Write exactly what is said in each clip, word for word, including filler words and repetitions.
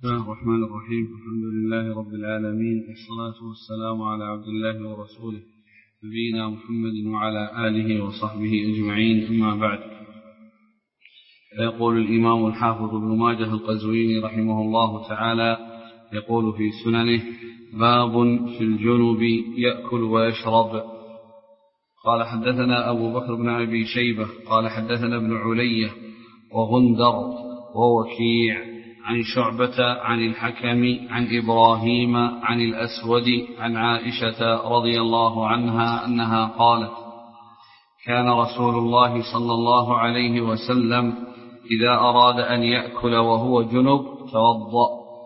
بسم الله الرحمن الرحيم. الحمد لله رب العالمين، والصلاة والسلام على عبد الله ورسوله نبينا محمد وعلى آله وصحبه أجمعين، أما بعد. فيقول الإمام الحافظ ابن ماجه القزويني رحمه الله تعالى يقول في سننه: باب في الجنب يأكل ويشرب. قال حدثنا أبو بكر بن أبي شيبة قال حدثنا ابن علية وغندر ووكيع عن شعبة عن الحكم عن إبراهيم عن الأسود عن عائشة رضي الله عنها أنها قالت: كان رسول الله صلى الله عليه وسلم إذا أراد أن يأكل وهو جنب توضأ.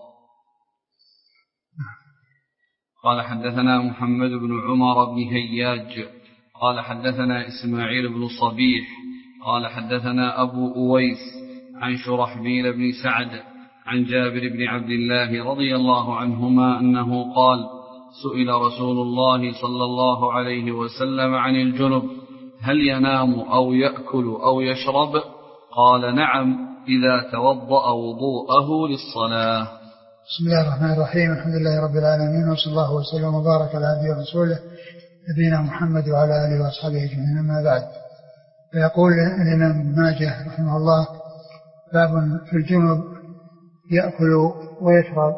قال حدثنا محمد بن عمر بن هياج قال حدثنا إسماعيل بن صبيح قال حدثنا أبو أويس عن شرحبيل بن سعد عن جابر بن عبد الله رضي الله عنهما أنه قال: سئل رسول الله صلى الله عليه وسلم عن الجنب هل ينام أو يأكل أو يشرب؟ قال: نعم، إذا توضأ وضوءه للصلاة. بسم الله الرحمن الرحيم. الحمد لله رب العالمين، وصلى الله وسلم وبارك على عبده ورسوله نبينا محمد وعلى آله وأصحابه أجمعين، أما بعد. فيقول الإمام ماجه رحمه الله: باب في الجنب يأكل ويشرب،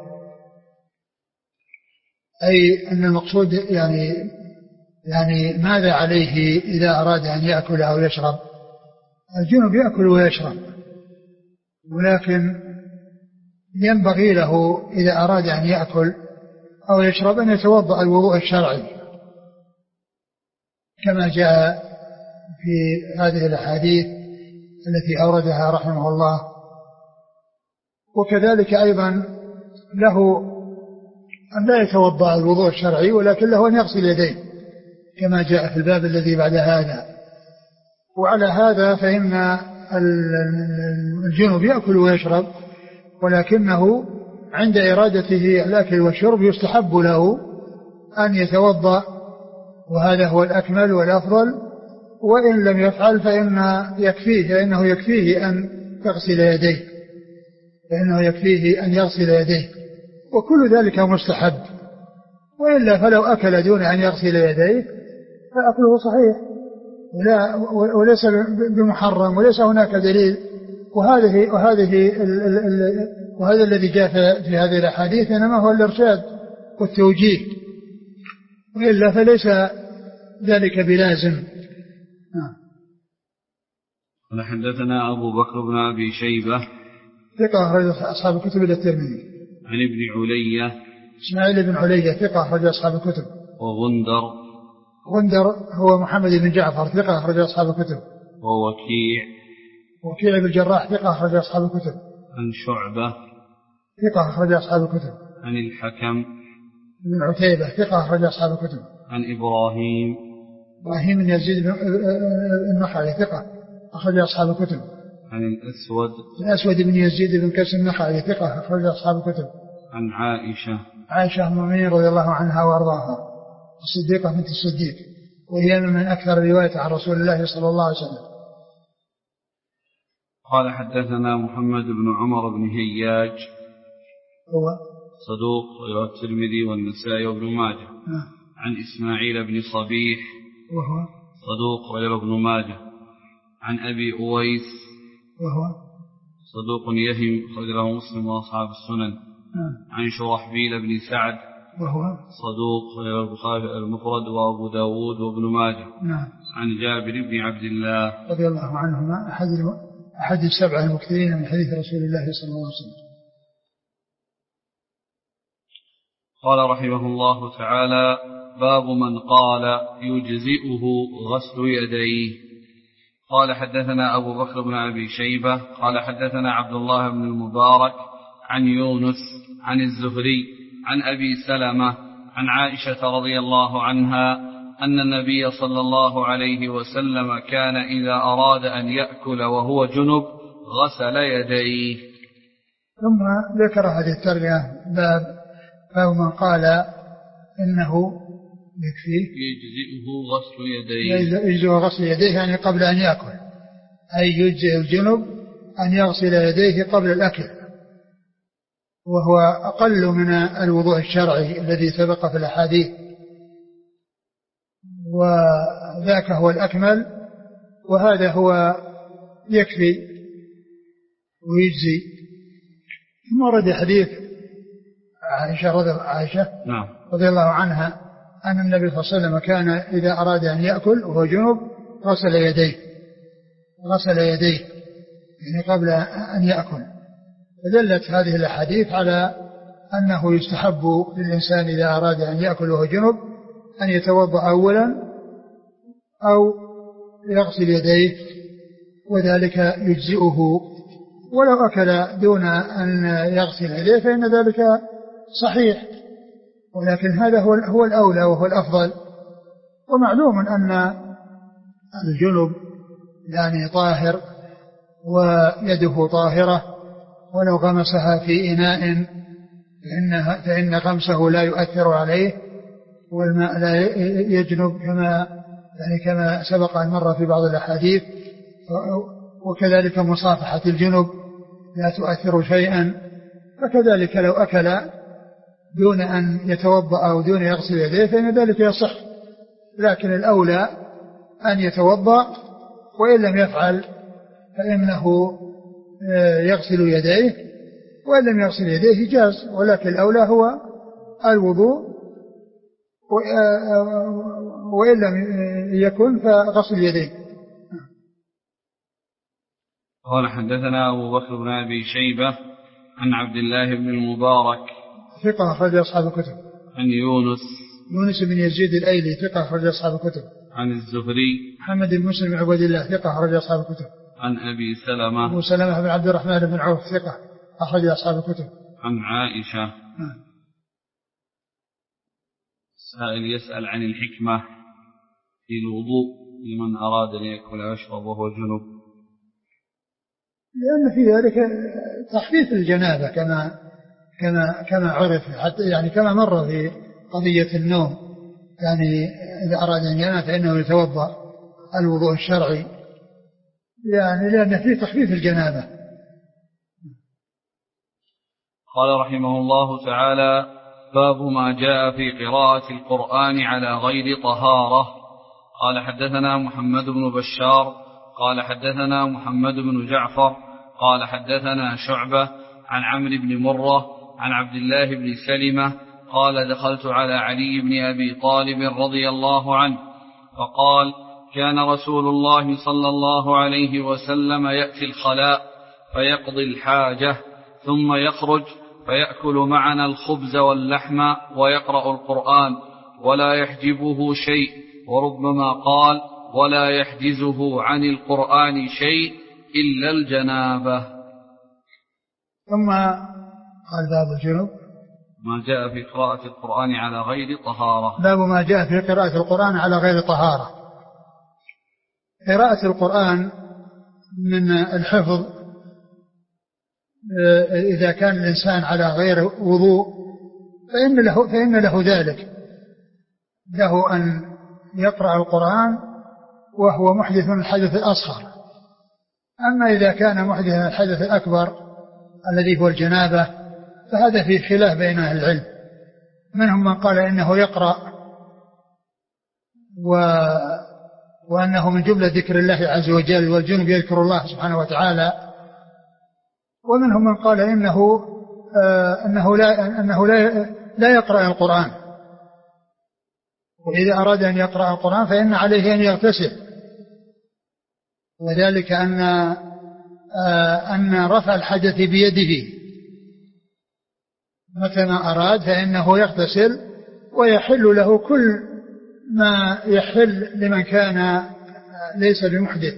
أي أن المقصود يعني يعني ماذا عليه إذا أراد أن يأكل أو يشرب. الجنب يأكل ويشرب، ولكن ينبغي له إذا أراد أن يأكل أو يشرب أن يتوضأ الوضوء الشرعي كما جاء في هذه الأحاديث التي أوردها رحمه الله. وكذلك أيضا له أن لا يتوضأ الوضوء الشرعي، ولكن له أن يغسل يديه كما جاء في الباب الذي بعد هذا. وعلى هذا فإن الجنب يأكل ويشرب، ولكنه عند إرادته الأكل والشرب يستحب له أن يتوضأ، وهذا هو الأكمل والأفضل. وإن لم يفعل فإن يكفيه فإنه يكفيه أن يغسل يديه فإنه يكفيه أن يغسل يديه وكل ذلك مستحب. وإلا فلو أكل دون أن يغسل يديه فأكله صحيح ولا وليس بمحرم، وليس هناك دليل. وهذه وهذه ال ال ال وهذا الذي جاء في هذه الأحاديث إنما هو الإرشاد والتوجيه، وإلا فليس ذلك بلازم. قال حدثنا أبو بكر بن أبي شيبة ثقة أخرج أصحاب الكتب إلى الترمذي. عن ابن علية إسماعيل بن علية ثقة أخرج أصحاب الكتب. وغندر غندر هو محمد بن جعفر ثقة أخرج أصحاب الكتب. ووكيع وكيع بن الجراح ثقة أخرج أصحاب الكتب. عن شعبة ثقة أخرج أصحاب الكتب. عن الحكم بن عتيبة ثقة أخرج أصحاب الكتب. عن إبراهيم إبراهيم بن يزيد بن النخعي ثقة أخرج أصحاب الكتب. عن الأسود الأسود بن يزيد بن كيس النخعي ثقة أخرج أصحاب الكتب. عن عائشة عائشة أم المؤمنين رضي الله عنها وأرضاها، الصديقة بنت الصديق، وهي من أكثر رواية عن رسول الله صلى الله عليه وسلم. قال حدثنا محمد بن عمر بن هياج هو صدوق رواه الترمذي والنسائي وابن ماجه. آه. عن إسماعيل بن صبيح وهو صدوق رواه ابن ماجه. عن أبي أويس وهو صدوق يهم أخرجه مسلم وأصحاب السنن. آه. عن شرحبيل بن سعد وهو صدوق رواه البخاري المفرد وأبو داود وابن ماجه. نعم. عن جابر بن عبد الله رضي الله عنهما أحد أحد السبعة المكثرين من حديث رسول الله صلى الله عليه وسلم. قال رحمه الله تعالى: باب من قال يجزئه غسل يديه. قال حدثنا أبو بكر بن أبي شيبة قال حدثنا عبد الله بن المبارك عن يونس عن الزهري عن أبي سلمة عن عائشة رضي الله عنها أن النبي صلى الله عليه وسلم كان إذا أراد أن يأكل وهو جنب غسل يديه. ثم ذكر هذه الترجمة باب باب من قال إنه يكفيه يجزئه غسل يديه يجزئ غسل يديه يعني قبل أن يأكل، أي يجزئ الجنب أن يغسل يديه قبل الأكل، وهو أقل من الوضوء الشرعي الذي سبق في الأحاديث، وذاك هو الأكمل، وهذا هو يكفي ويجزي. ثم ورد حديث عائشة رضي, عائشة رضي الله عنها أن النبي صلى الله عليه وسلم كان إذا أراد أن يأكل وهو جنب غسل يديه غسل يديه يعني قبل أن يأكل. فدلت هذه الأحاديث على أنه يستحب للإنسان إذا أراد أن يأكل وهو جنب أن يتوضأ أولا أو يغسل يديه، وذلك يجزئه، ولو أكل دون أن يغسل يديه فإن ذلك صحيح، ولكن هذا هو هو الأولى وهو الأفضل. ومعلوم أن الجنب يعني طاهر ويده طاهرة، ولو غمسها في إناء فإن, فإن غمسه لا يؤثر عليه، والماء لا يجنب كما يعني كما سبق أن مر في بعض الأحاديث. وكذلك مصافحة الجنب لا تؤثر شيئا، فكذلك لو أكل دون أن يتوضأ أو دون يغسل يديه فإن ذلك يصح، لكن الأولى أن يتوضأ، وإن لم يفعل فإنه يغسل يديه، وإن لم يغسل يديه جاز، ولكن الأولى هو الوضوء، وإن لم يكن فغسل يديه. قال حدثنا أبو بكر بن أبي شيبة عن عبد الله بن المبارك ثقة أخرج أصحاب الكتب. عن يونس يونس بن يزيد الأيلي ثقة أخرج أصحاب الكتب. عن الزهري محمد بن مسلم بن عبد الله ثقة أخرج أصحاب الكتب. عن أبي سلمة أبو سلمة بن عبد الرحمن بن عوف ثقة أخرج أصحاب الكتب. عن عائشة. سائل يسأل عن الحكمة في الوضوء لمن أراد أن يأكل ويشرب وهو جنب. لأن في ذلك تخفيف الجنابة كما كما كما عرف، حتى يعني كما مر في قضية النوم، يعني إذا أراد أن ينام فإنه يتوضأ الوضوء الشرعي، يعني لأن فيه تخفيف الجنابة. قال رحمه الله تعالى: باب ما جاء في قراءة القرآن على غير طهارة. قال حدثنا محمد بن بشار قال حدثنا محمد بن جعفر قال حدثنا شعبة عن عمرو بن مرة عن عبد الله بن سلمة قال: دخلت على علي بن أبي طالب رضي الله عنه فقال: كان رسول الله صلى الله عليه وسلم يأتي الخلاء فيقضي الحاجة ثم يخرج فيأكل معنا الخبز واللحم ويقرأ القرآن ولا يحجبه شيء، وربما قال: ولا يحجزه عن القرآن شيء إلا الجنابة. ثم قال: باب الجنوب ما جاء في قراءة القرآن على غير طهارة. باب ما جاء في قراءة القرآن على غير طهارة. قراءة القرآن من الحفظ إذا كان الإنسان على غير وضوء فإن له, فإن له ذلك، له أن يقرأ القرآن وهو محدث الحدث الأصغر. أما إذا كان محدث الحدث الأكبر الذي هو الجنابة فهذا فيه خلاف بين أهل العلم، منهم من قال إنه يقرأ و... وأنه من جملة ذكر الله عز وجل، والجنب يذكر الله سبحانه وتعالى، ومنهم من قال إنه آه أنه لا أنه لا لا يقرأ القرآن، وإذا أراد أن يقرأ القرآن فإن عليه أن يغتسل، وذلك أن آه أن رفع الحدث بيده، متى ما أراد فإنه يغتسل، ويحل له كل ما يحل لمن كان ليس بمحدث.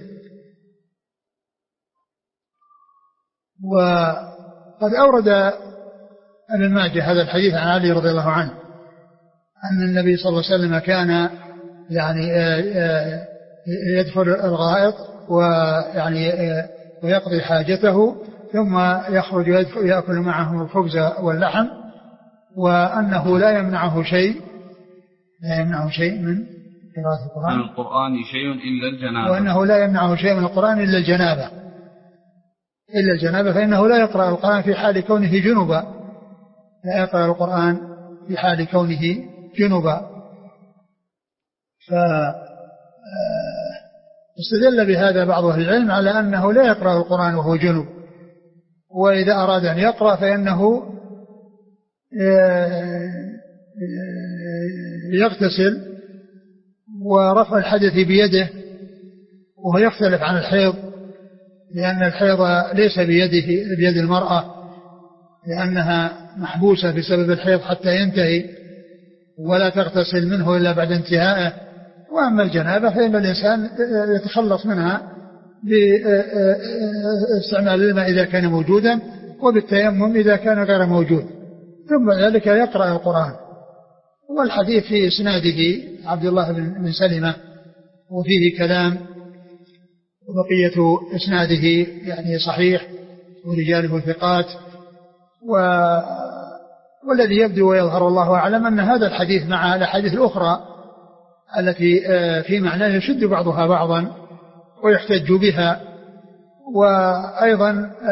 وقد أورد ابن ماجه هذا الحديث عن علي رضي الله عنه أن النبي صلى الله عليه وسلم كان يعني يدخل الغائط ويعني ويقضي حاجته ثم يخرج ويأكل معهم الخبز واللحم، وأنه لا يمنعه شيء لا يمنعه شيء من قراءة القرآن من القرآن شيء إلا الجنابة، وأنه لا يمنعه شيء من القرآن إلا الجنابة إلا الجنابة فإنه لا يقرأ القرآن في حال كونه جنبا، لا يقرأ القرآن في حال كونه جنبا. فاستدل بهذا بعض أهل العلم على أنه لا يقرأ القرآن وهو جنب، وإذا أراد أن يقرأ فإنه يغتسل، ورفع الحدث بيده، وهو يختلف عن الحيض، لأن الحيض ليس بيده بيد المرأة، لأنها محبوسة بسبب الحيض حتى ينتهي، ولا تغتسل منه إلا بعد انتهائه. وأما الجنابة فإن الإنسان يتخلص منها باستعمال الماء إذا كان موجودا، وبالتيمم إذا كان غير موجود، ثم ذلك يقرأ القرآن. والحديث في إسناده عبد الله بن سلمة، وفيه كلام، وبقية إسناده يعني صحيح ورجاله ثقات. و... والذي يبدو ويظهر الله أعلم أن هذا الحديث مع الأحاديث الأخرى التي في معناه يشد بعضها بعضا ويحتج بها. وأيضا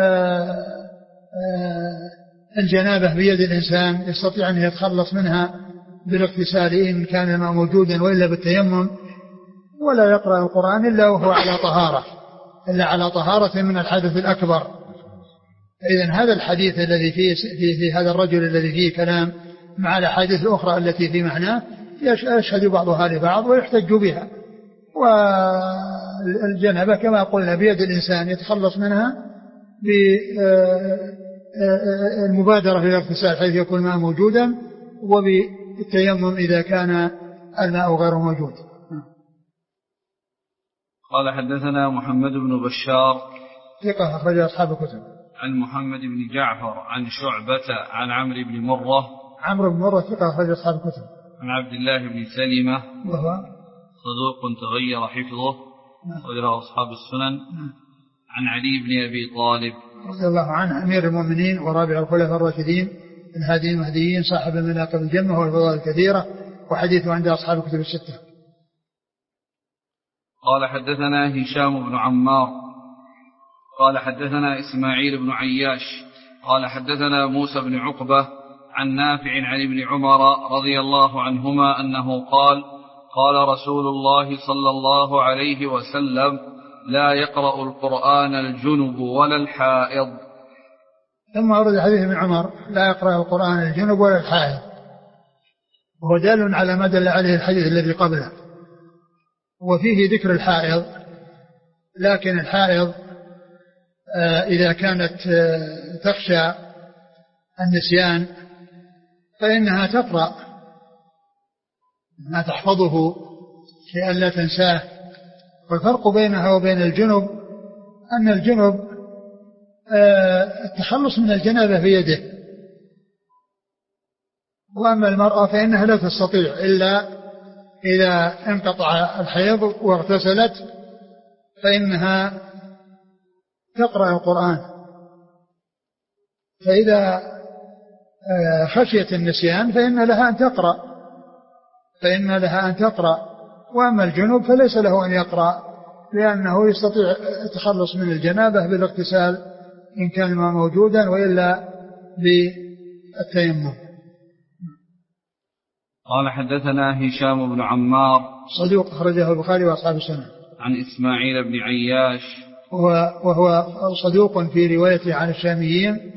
الجنابة بيد الإنسان، يستطيع أن يتخلص منها بالاغتسال إن كان الماء موجودا، وإلا بالتيمم. ولا يقرأ القرآن إلا وهو على طهارة، إلا على طهارة من الحدث الأكبر. إذن هذا الحديث الذي فيه في هذا الرجل الذي فيه كلام مع الأحاديث الأخرى التي في معناه يشهد بعضها لبعض ويحتج بها. والجنابة كما قلنا بيد الإنسان، يتخلص منها بالمبادرة إلى الاغتسال حيث يكون الماء موجودا، وبالتيمم إذا كان الماء غير موجود. قال حدثنا محمد بن بشار ثقة أخرج أصحاب الكتب. عن محمد بن جعفر عن شعبة عن عمرو بن مرة. عمرو بن مرة ثقة أخرج أصحاب الكتب. عن عبد الله بن سلمة وهو صدوق تغير حفظه وله أصحاب السنن. عن علي بن أبي طالب رضي الله عنه أمير المؤمنين ورابع الخلفاء الراشدين الهادي المهديين صاحب المناقب الجمة والفضائل الكثيرة، وحديثه عند أصحاب الكتب الستة. قال حدثنا هشام بن عمار قال حدثنا إسماعيل بن عياش قال حدثنا موسى بن عقبة عن نافع عن ابن عمر رضي الله عنهما أنه قال قال رسول الله صلى الله عليه وسلم لا يقرأ القرآن الجنب ولا الحائض. ثم أورد حديث ابن عمر لا يقرأ القرآن الجنب ولا الحائض، وهو دال على ما دل عليه الحديث الذي قبله، وفيه ذكر الحائض. لكن الحائض إذا كانت تخشى النسيان فإنها تقرأ ما تحفظه لئلا تنساه. والفرق بينها وبين الجنب أن الجنب التخلص من الجنابة بيده، وأما المرأة فإنها لا تستطيع إلا إذا انقطع الحيض واغتسلت فإنها تقرأ القرآن. فإذا خشيت النسيان فإن لها أن تقرأ فإن لها أن تقرأ وأما الجنوب فليس له أن يقرأ، لأنه يستطيع التخلص من الجنابة بالاغتسال إن كان ما موجودا، وإلا بالتيمم. قال حدثنا هشام بن عمار صدوق أخرجه البخاري وأصحاب السنن. عن إسماعيل بن عياش وهو صدوق في روايته عن الشاميين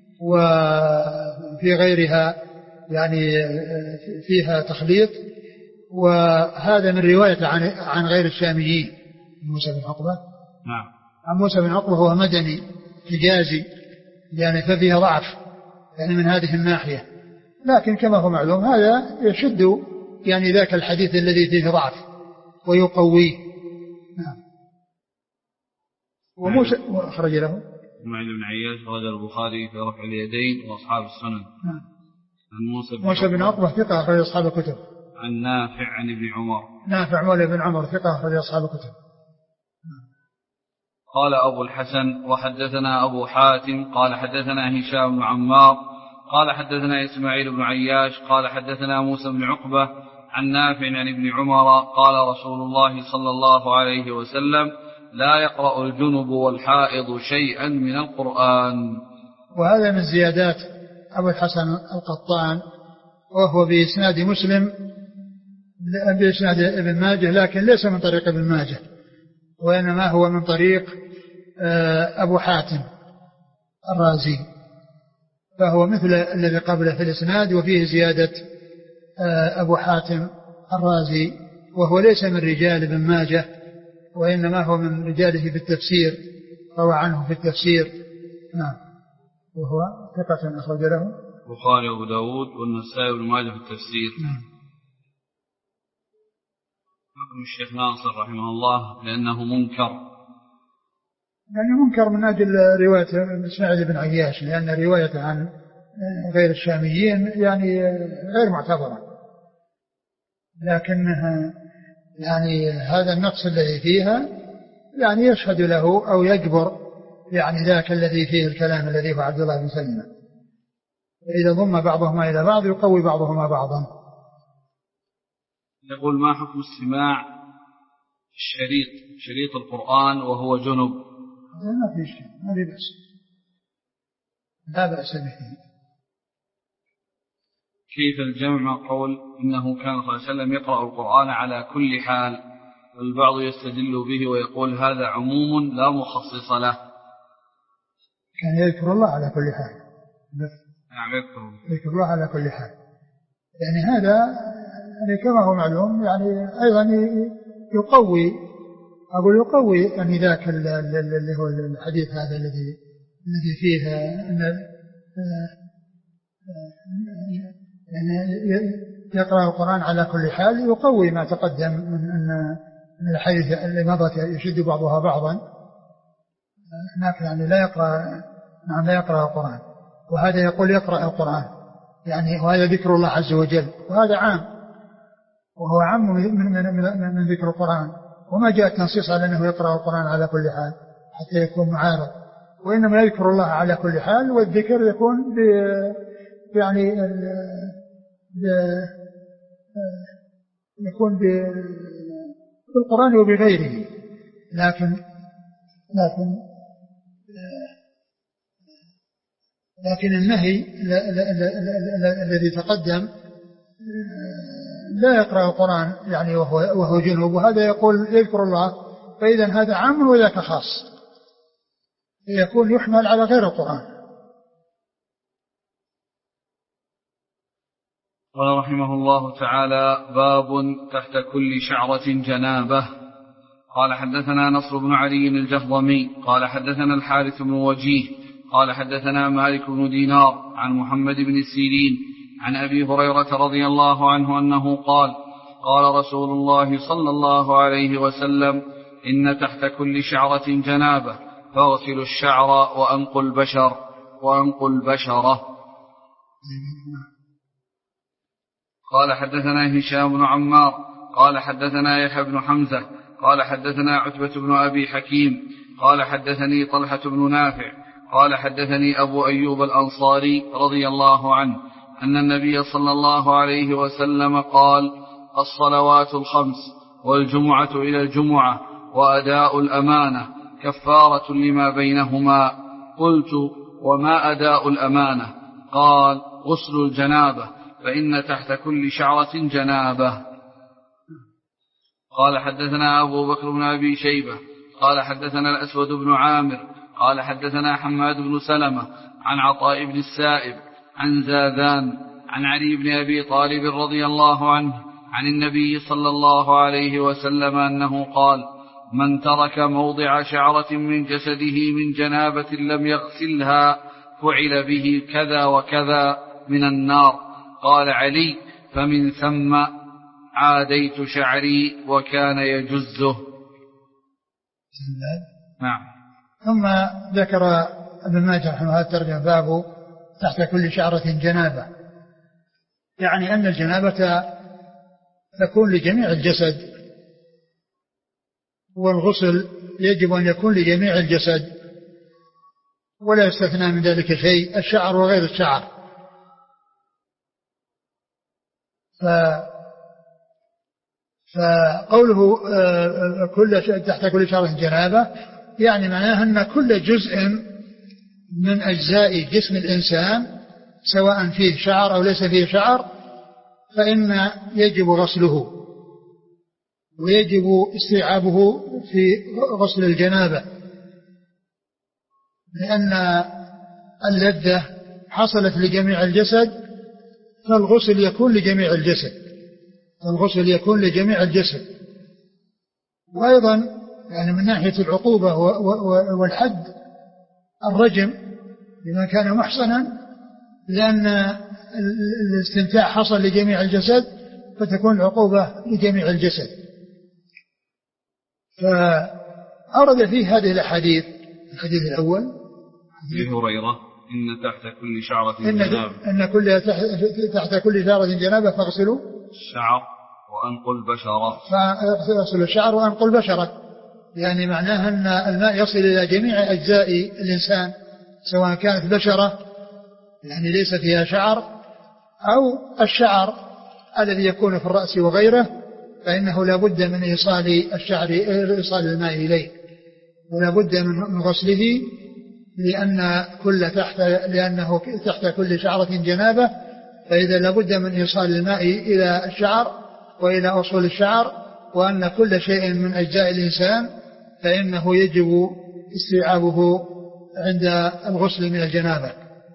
وفي غيرها يعني فيها تخليط، وهذا من رواية عن عن غير الشاميين. موسى بن عقبة نعم عن موسى بن عقبة هو مدني حجازي، يعني ففيه ضعف يعني من هذه الناحية، لكن كما هو معلوم هذا يشد يعني ذاك الحديث الذي فيه ضعف ويقويه. نعم. وموسى أخرج له إسماعيل بن عياش أخرج البخاري في رفع اليدين وأصحاب السنن. نعم. عن موسى بن, موسى بن عقبة ثقة أخرج أصحاب الكتب. عن نافع عن ابن عمر نافع مولى بن عمر ثقة أخرج أصحاب الكتب. قال أبو الحسن وحدثنا أبو حاتم قال حدثنا هشام بن عمار قال حدثنا إسماعيل بن عياش قال حدثنا موسى بن عقبة عن نافع عن ابن عمر قال رسول الله صلى الله عليه وسلم لا يقرأ الجنب والحائض شيئا من القرآن. وهذا من زيادات أبو الحسن القطان، وهو بإسناد مسلم بإسناد ابن ماجه، لكن ليس من طريق ابن ماجه، وإنما هو من طريق أبو حاتم الرازي، فهو مثل الذي قبله في الإسناد، وفيه زيادة أبو حاتم الرازي، وهو ليس من رجال ابن ماجه، وإنما هو من رجاله في التفسير، روى عنه في التفسير. نعم. وهو ثقة أخرج له البخاري وأبو داود والنسائي وابن ماجه في التفسير. نعم. حكم الشيخ ناصر رحمه الله لأنه منكر، يعني منكر من أجل رواية إسماعيل بن عياش، لأن رواية عن غير الشاميين يعني غير معتبرة، لكنها يعني هذا النقص الذي فيها يعني يشهد له أو يجبر يعني ذاك الذي فيه الكلام الذي هو عبد الله بن سلمة، إذا ضم بعضهما إلى بعض يقوي بعضهما بعضا. يقول: ما حكم استماع الشريط شريط القرآن وهو جنب؟ ما في شيء، ما في بأس، لا بأس به. كيف الجمع مع قول إنه كان صلى الله عليه وسلم يقرأ القرآن على كل حال، والبعض يستدل به ويقول هذا عموم لا مخصص له؟ كان يذكر الله على كل حال. نعم، يذكر يذكر الله على كل حال، يعني هذا يعني كما هو معلوم يعني أيضا يقوي أقول يقوي يعني ذاك اللي هو الحديث هذا الذي الذي فيه أن يعني يقرأ القرآن على كل حال، يقوي ما تقدم من أن الحديث اللي مضت يشد بعضها بعضا، هناك يعني لا يقرأ نعم لا يقرأ القرآن، وهذا يقول يقرأ القرآن يعني وهذا ذكر الله عز وجل، وهذا عام، وهو عام من, من, من, من ذكر القرآن، وما جاء التنصيص على أنه يقرأ القرآن على كل حال حتى يكون معارض، وإنما يذكر الله على كل حال، والذكر يكون ب يعني ب يكون بالقرآن وبغيره، لكن لكن لكن النهي الذي تقدم لا يقرأ القرآن يعني وهو, وهو جنوب، وهذا يقول يذكر الله، فإذا هذا عام وذاك خاص، يكون يحمل على غير القرآن. قال رحمه الله تعالى: باب تحت كل شعرة جنابة. قال: حدثنا نصر بن علي الجهضمي قال حدثنا الحارث بن وجيه قال حدثنا مالك بن دينار عن محمد بن سيرين عن أبي هريرة رضي الله عنه أنه قال: قال رسول الله صلى الله عليه وسلم: إن تحت كل شعرة جنابة فاغسلوا الشعر وأنقوا البشر وأنقوا البشرة. قال: حدثنا هشام بن عمار قال حدثنا يحيى بن حمزة قال حدثنا عتبة بن أبي حكيم قال حدثني طلحة بن نافع قال حدثني أبو أيوب الأنصاري رضي الله عنه أن النبي صلى الله عليه وسلم قال: الصلوات الخمس والجمعة إلى الجمعة وأداء الأمانة كفارة لما بينهما. قلت: وما أداء الأمانة؟ قال: غسل الجنابة، فإن تحت كل شعرة جنابة. قال: حدثنا أبو بكر بن أبي شيبة قال حدثنا الأسود بن عامر قال حدثنا حماد بن سلمة عن عطاء بن السائب عن زاذان عن علي بن أبي طالب رضي الله عنه عن النبي صلى الله عليه وسلم أنه قال: من ترك موضع شعرة من جسده من جنابة لم يغسلها فعل به كذا وكذا من النار. قال علي: فمن ثم عاديت شعري وكان يجزه. نعم. ثم ذكر ابن ماجه رحمه الله الترجمة: باب تحت كل شعرة جنابة، يعني أن الجنابة تكون لجميع الجسد، والغسل يجب أن يكون لجميع الجسد ولا يستثنى من ذلك شيء، الشعر وغير الشعر. ف فقوله كل تحت كل شعرة جنابة يعني معناه أن كل جزء من أجزاء جسم الإنسان سواء فيه شعر أو ليس فيه شعر فإن يجب غسله، ويجب استيعابه في غسل الجنابة، لأن اللذة حصلت لجميع الجسد فالغسل يكون لجميع الجسد فالغسل يكون لجميع الجسد. وأيضا يعني من ناحية العقوبة والحد الرجم لمن كان محصنا، لأن الاستمتاع حصل لجميع الجسد فتكون العقوبة لجميع الجسد. فأورد فيه هذه الأحاديث. الحديث الأول أبي هريرة إن تحت كل شعرة إن جنابة إن كل تحت كل شعرة جنابة فاغسلوا الشعر وأنقوا البشرة فاغسلوا الشعر وأنقوا البشرة، يعني معناها أن الماء يصل إلى جميع أجزاء الإنسان سواء كانت بشرة يعني ليس فيها شعر أو الشعر الذي يكون في الرأس وغيره، فإنه لا بد من إيصال الشعر إيصال الماء إليه، ولا بد من غسله، لأن كل تحت لأنه تحت كل شعرة جنابة، فإذا لا بد من إيصال الماء إلى الشعر وإلى أصول الشعر، وأن كل شيء من أجزاء الإنسان فإنه يجب استيعابه عند الغسل من الجنابة.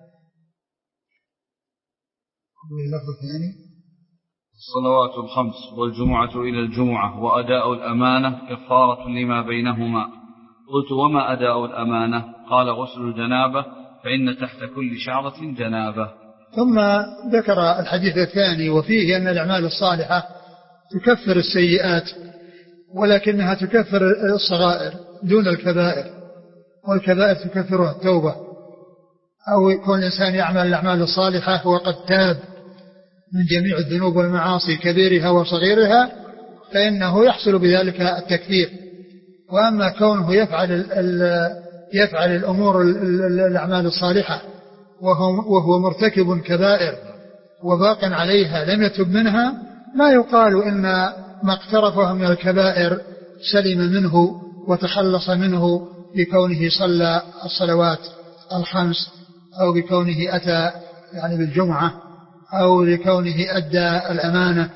اللفظ الثاني الصلوات الخمس والجمعة إلى الجمعة وأداء الأمانة كفارة لما بينهما. قلت وما أداء الأمانة؟ قال غسل الجنابة فإن تحت كل شعرة جنابة. ثم ذكر الحديث الثاني وفيه أن الأعمال الصالحة تكفر السيئات، ولكنها تكفر الصغائر دون الكبائر، والكبائر تكفرها التوبة، أو يكون الإنسان يعمل الأعمال الصالحة وقد تاب من جميع الذنوب والمعاصي كبيرها وصغيرها فإنه يحصل بذلك التكفير. وأما كونه يفعل يفعل الأمور الأعمال الصالحة وهو مرتكب كبائر وباق عليها لم يتب منها، ما يقال إن ما اقترفه من الكبائر سلم منه وتخلص منه بكونه صلى الصلوات الخمس، أو بكونه أتى يعني بالجمعة، أو لكونه أدى الأمانة.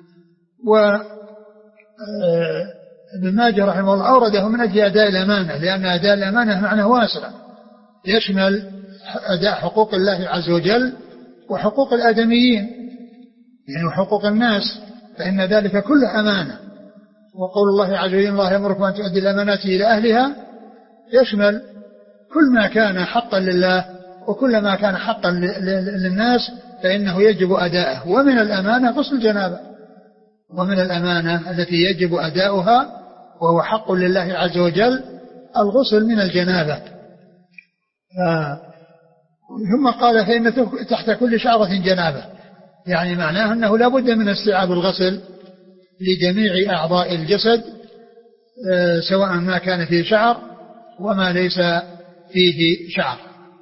وابن ماجه رحمه الله أورده من أجل أداء الأمانة، لأن أداء الأمانة معنى واسع يشمل أداء حقوق الله عز وجل وحقوق الآدميين يعني وحقوق الناس، فإن ذلك كله أمانة. وقول الله عز وجل الله يأمركم أن تؤدي الأمانات إلى أهلها يشمل كل ما كان حقا لله وكل ما كان حقا للناس فإنه يجب أداءه. ومن الأمانة غسل الجنابة، ومن الأمانة التي يجب أداؤها وهو حق لله عز وجل الغسل من الجنابة. ثم قال فإن تحت كل شعرة جنابة، يعني معناه أنه لا بد من استيعاب الغسل لجميع أعضاء الجسد سواء ما كان فيه شعر وما ليس فيه شعر.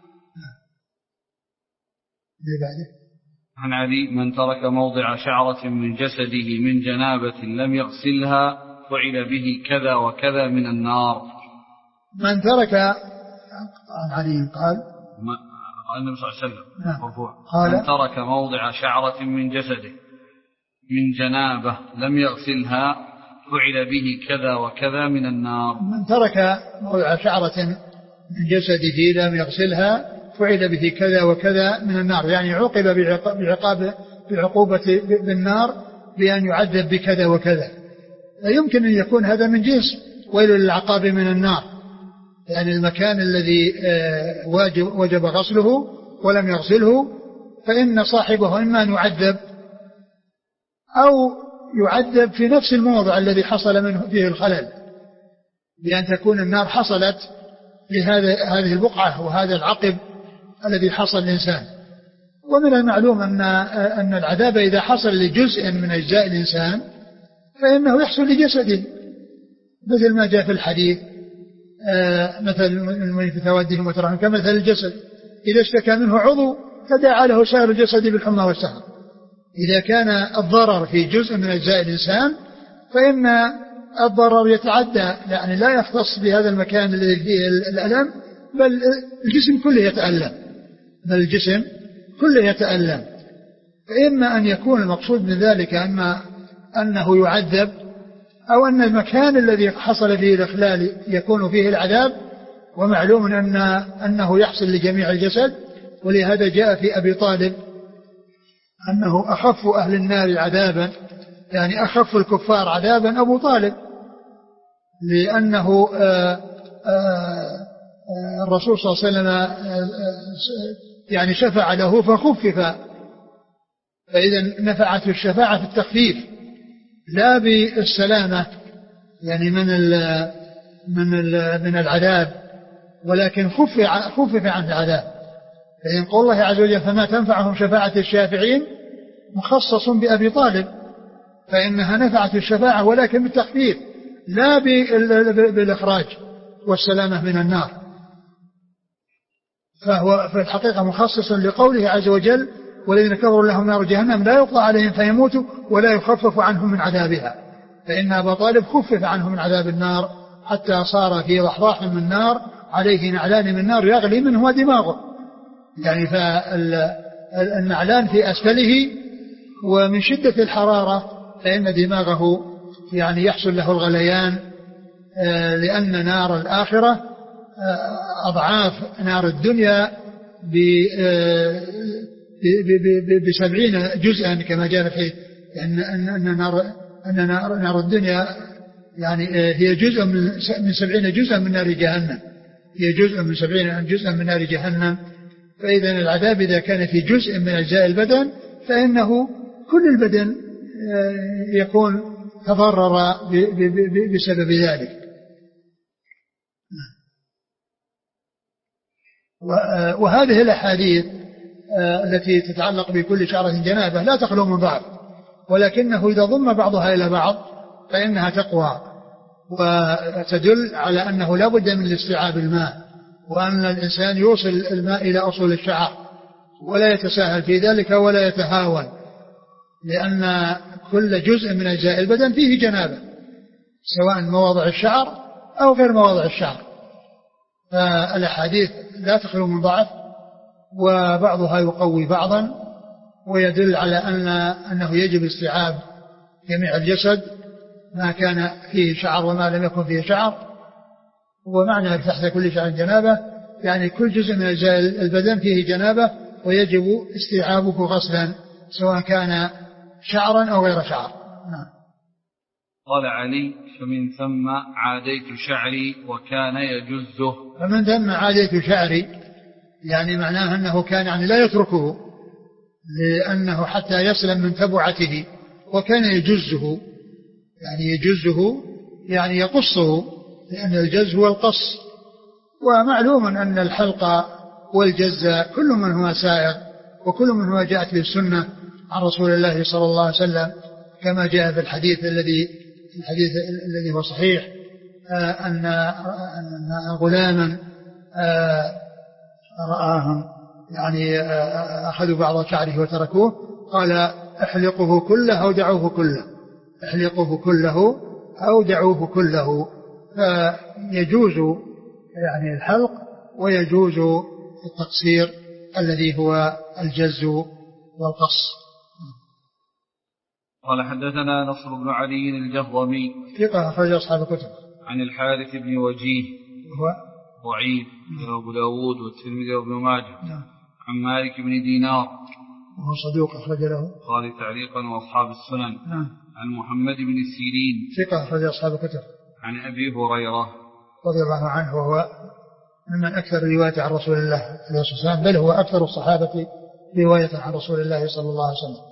عن علي من ترك موضع شعرة من جسده من جنابة لم يغسلها فعل به كذا وكذا من النار. من ترك عن علي قال النبي صلى الله عليه وسلم مرفوع من ترك موضع شعرة من جسده من جنابة لم يغسلها فعل به كذا وكذا من النار. من ترك موضع شعرة من جسده لم يغسلها فعل به كذا وكذا من النار، يعني عوقب بعقاب بعقوبة بالنار بأن يعذب بكذا وكذا. يمكن أن يكون هذا من جنس ويل للعقاب من النار، يعني المكان الذي واجب وجب غسله ولم يغسله فإن صاحبه إما أن يعذب أو يعذب في نفس الموضع الذي حصل منه فيه الخلل، بأن تكون النار حصلت لهذا هذه البقعة وهذا العقب الذي حصل للإنسان. ومن المعلوم أن أن العذاب إذا حصل لجزء من أجزاء الإنسان فإنه يحصل لجسده، مثل ما جاء في الحديث مثل من في توادهم وتراهم كمثل الجسد إذا اشتكى منه عضو تداعى له سائر الجسد بالحمى والسهر. إذا كان الضرر في جزء من أجزاء الإنسان فإن الضرر يتعدى، يعني لا يختص بهذا المكان الذي فيه الألم بل الجسم كله يتألم، بل الجسم كله يتألم. فإما أن يكون المقصود من ذلك أما أنه يعذب، أو أن المكان الذي حصل فيه الإخلال يكون فيه العذاب، ومعلوم أن أنه يحصل لجميع الجسد. ولهذا جاء في أبي طالب أنه أخف أهل النار عذابا، يعني أخف الكفار عذابا أبو طالب، لأنه آآ آآ الرسول صلى الله عليه وسلم يعني شفع له فخفف، فإذا نفعته الشفاعة في التخفيف لا بالسلامة يعني من ال من ال من العذاب، ولكن خفف خفف عن العذاب. فإن قول الله عز وجل فما تنفعهم شفاعة الشافعين مخصص بأبي طالب، فإنها نفعت الشفاعة ولكن بالتخفيف لا بالإخراج والسلامة من النار. فهو في الحقيقة مخصص لقوله عز وجل والذين كفروا لهم نار جهنم لا يقضى عليهم فيموتوا ولا يخفف عنهم من عذابها. فإن أبا طالب خفف عنه من عذاب النار حتى صار في ضحضاح من نار عليه نعلان من نار يغلي منه دماغه، يعني فالنعلان في أسفله، ومن شدة الحرارة فإن دماغه يعني يحصل له الغليان، لأن نار الآخرة أضعاف نار الدنيا بسبعين جزءا كما جاء في أن أن نار أن نار الدنيا يعني هي جزء من سبعين جزءا من نار جهنم، هي جزء من سبعين جزءا من نار جهنم. فإذا العذاب إذا كان في جزء من أجزاء البدن فإنه كل البدن يكون تضرر بسبب ذلك. وهذه الأحاديث التي تتعلق بكل شعرة جنابة لا تخلو من ضعف، ولكنه إذا ضم بعضها إلى بعض فإنها تقوى وتدل على أنه لا بد من استيعاب الماء، وأن الإنسان يوصل الماء إلى أصول الشعر ولا يتساهل في ذلك ولا يتهاون، لأن كل جزء من أجزاء البدن فيه جنابة سواء مواضع الشعر أو غير مواضع الشعر. فالأحاديث لا تخلو من ضعف، وبعضها يقوي بعضا ويدل على أن أنه يجب استيعاب جميع الجسد ما كان فيه شعر وما لم يكن فيه شعر. ومعنى تحت كل شعر جنابة يعني كل جزء من أجزاء البدن فيه جنابة ويجب استيعابه غسلا سواء كان شعرا أو غير شعر. نعم. قال علي فمن ثم عاديت شعري وكان يجزه. فمن ثم عاديت شعري يعني معناه أنه كان يعني لا يتركه، لأنه حتى يسلم من تبعته، وكان يجزه يعني يجزه يعني يقصه، لأن الجز هو القص. ومعلوم أن الحلق والجز كل من هو سائغ وكل من هو جاءت بالسنة عن رسول الله صلى الله عليه وسلم، كما جاء في الحديث الذي الحديث الذي هو صحيح أن أن غلاما رآهم يعني أخذوا بعض شعره وتركوه، قال احلقه كله أو دعوه كله، احلقه كله أو دعوه كله. فيجوز يعني الحلق ويجوز التقصير الذي هو الجز والقص. قال حدثنا نصر بن علي الجهضمي ثقة أخرج أصحاب الكتب. عن الحارث بن وجيه وهو ضعيف أبو داود والترمذي وابن ماجه. نعم. عن مالك بن دينار وهو صدوق أخرج له قال تعليقا وأصحاب السنن. نعم. عن محمد بن سيرين ثقة أخرج أصحاب الكتب. عن أبي هريرة رضي الله عنه وهو ممن أكثر رواية عن رسول الله عليه الصلاة والسلام، بل هو أكثر الصحابة رواية عن رسول الله صلى الله عليه وسلم.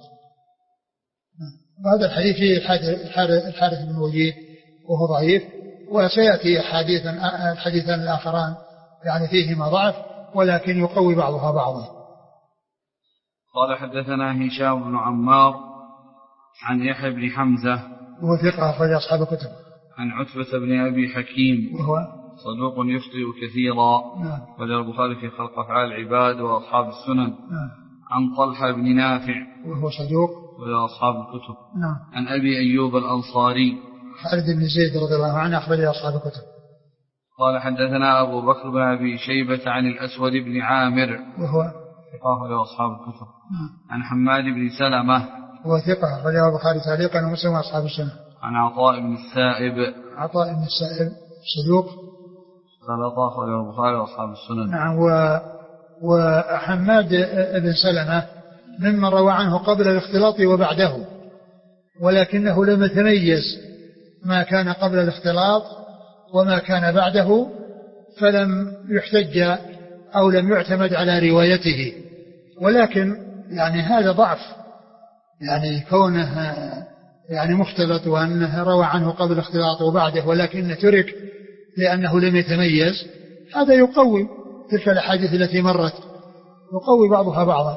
وهذا الحديث فيه الحارث بن وجيه وهو ضعيف، وسيأتي حديثا الحديثان الآخران يعني فيهما ضعف ولكن يقوي بعضها بعضا. قال حدثنا هشام بن عمار عن يحيى بن حمزة وهو ثقة أخرج أصحاب الكتب. عن عتبة بن أبي حكيم وهو صدوق يخطئ كثيرا. نعم. وجاء البخاري في خلق أفعال العباد وأصحاب السنن. نعم. عن طلحة بن نافع وهو صدوق وجاء أصحاب الكتب. نعم. عن أبي أيوب الأنصاري خالد بن زيد رضي الله عنه أخرج أصحاب الكتب. قال حدثنا أبو بكر بن أبي شيبة عن الأسود بن عامر وهو ثقة له أصحاب الكتب. عن حماد بن سلمة هو ثقة أخرجه البخاري تعليقا ومسلم وأصحاب السنة. عن عطاء بن السائب عطاء بن السائب صدوق ثلاثة أخرجه البخاري وأصحاب السنة. نعم. و وحماد بن سلمة ممن روى عنه قبل الاختلاط وبعده، ولكنه لم يتميز ما كان قبل الاختلاط وما كان بعده، فلم يحتج أو لم يعتمد على روايته. ولكن يعني هذا ضعف، يعني كونه يعني مختلط وأنه روى عنه قبل الاختلاط وبعده ولكنه ترك لأنه لم يتميز، هذا يقوي تلك الأحاديث التي مرت، يقوي بعضها بعضا.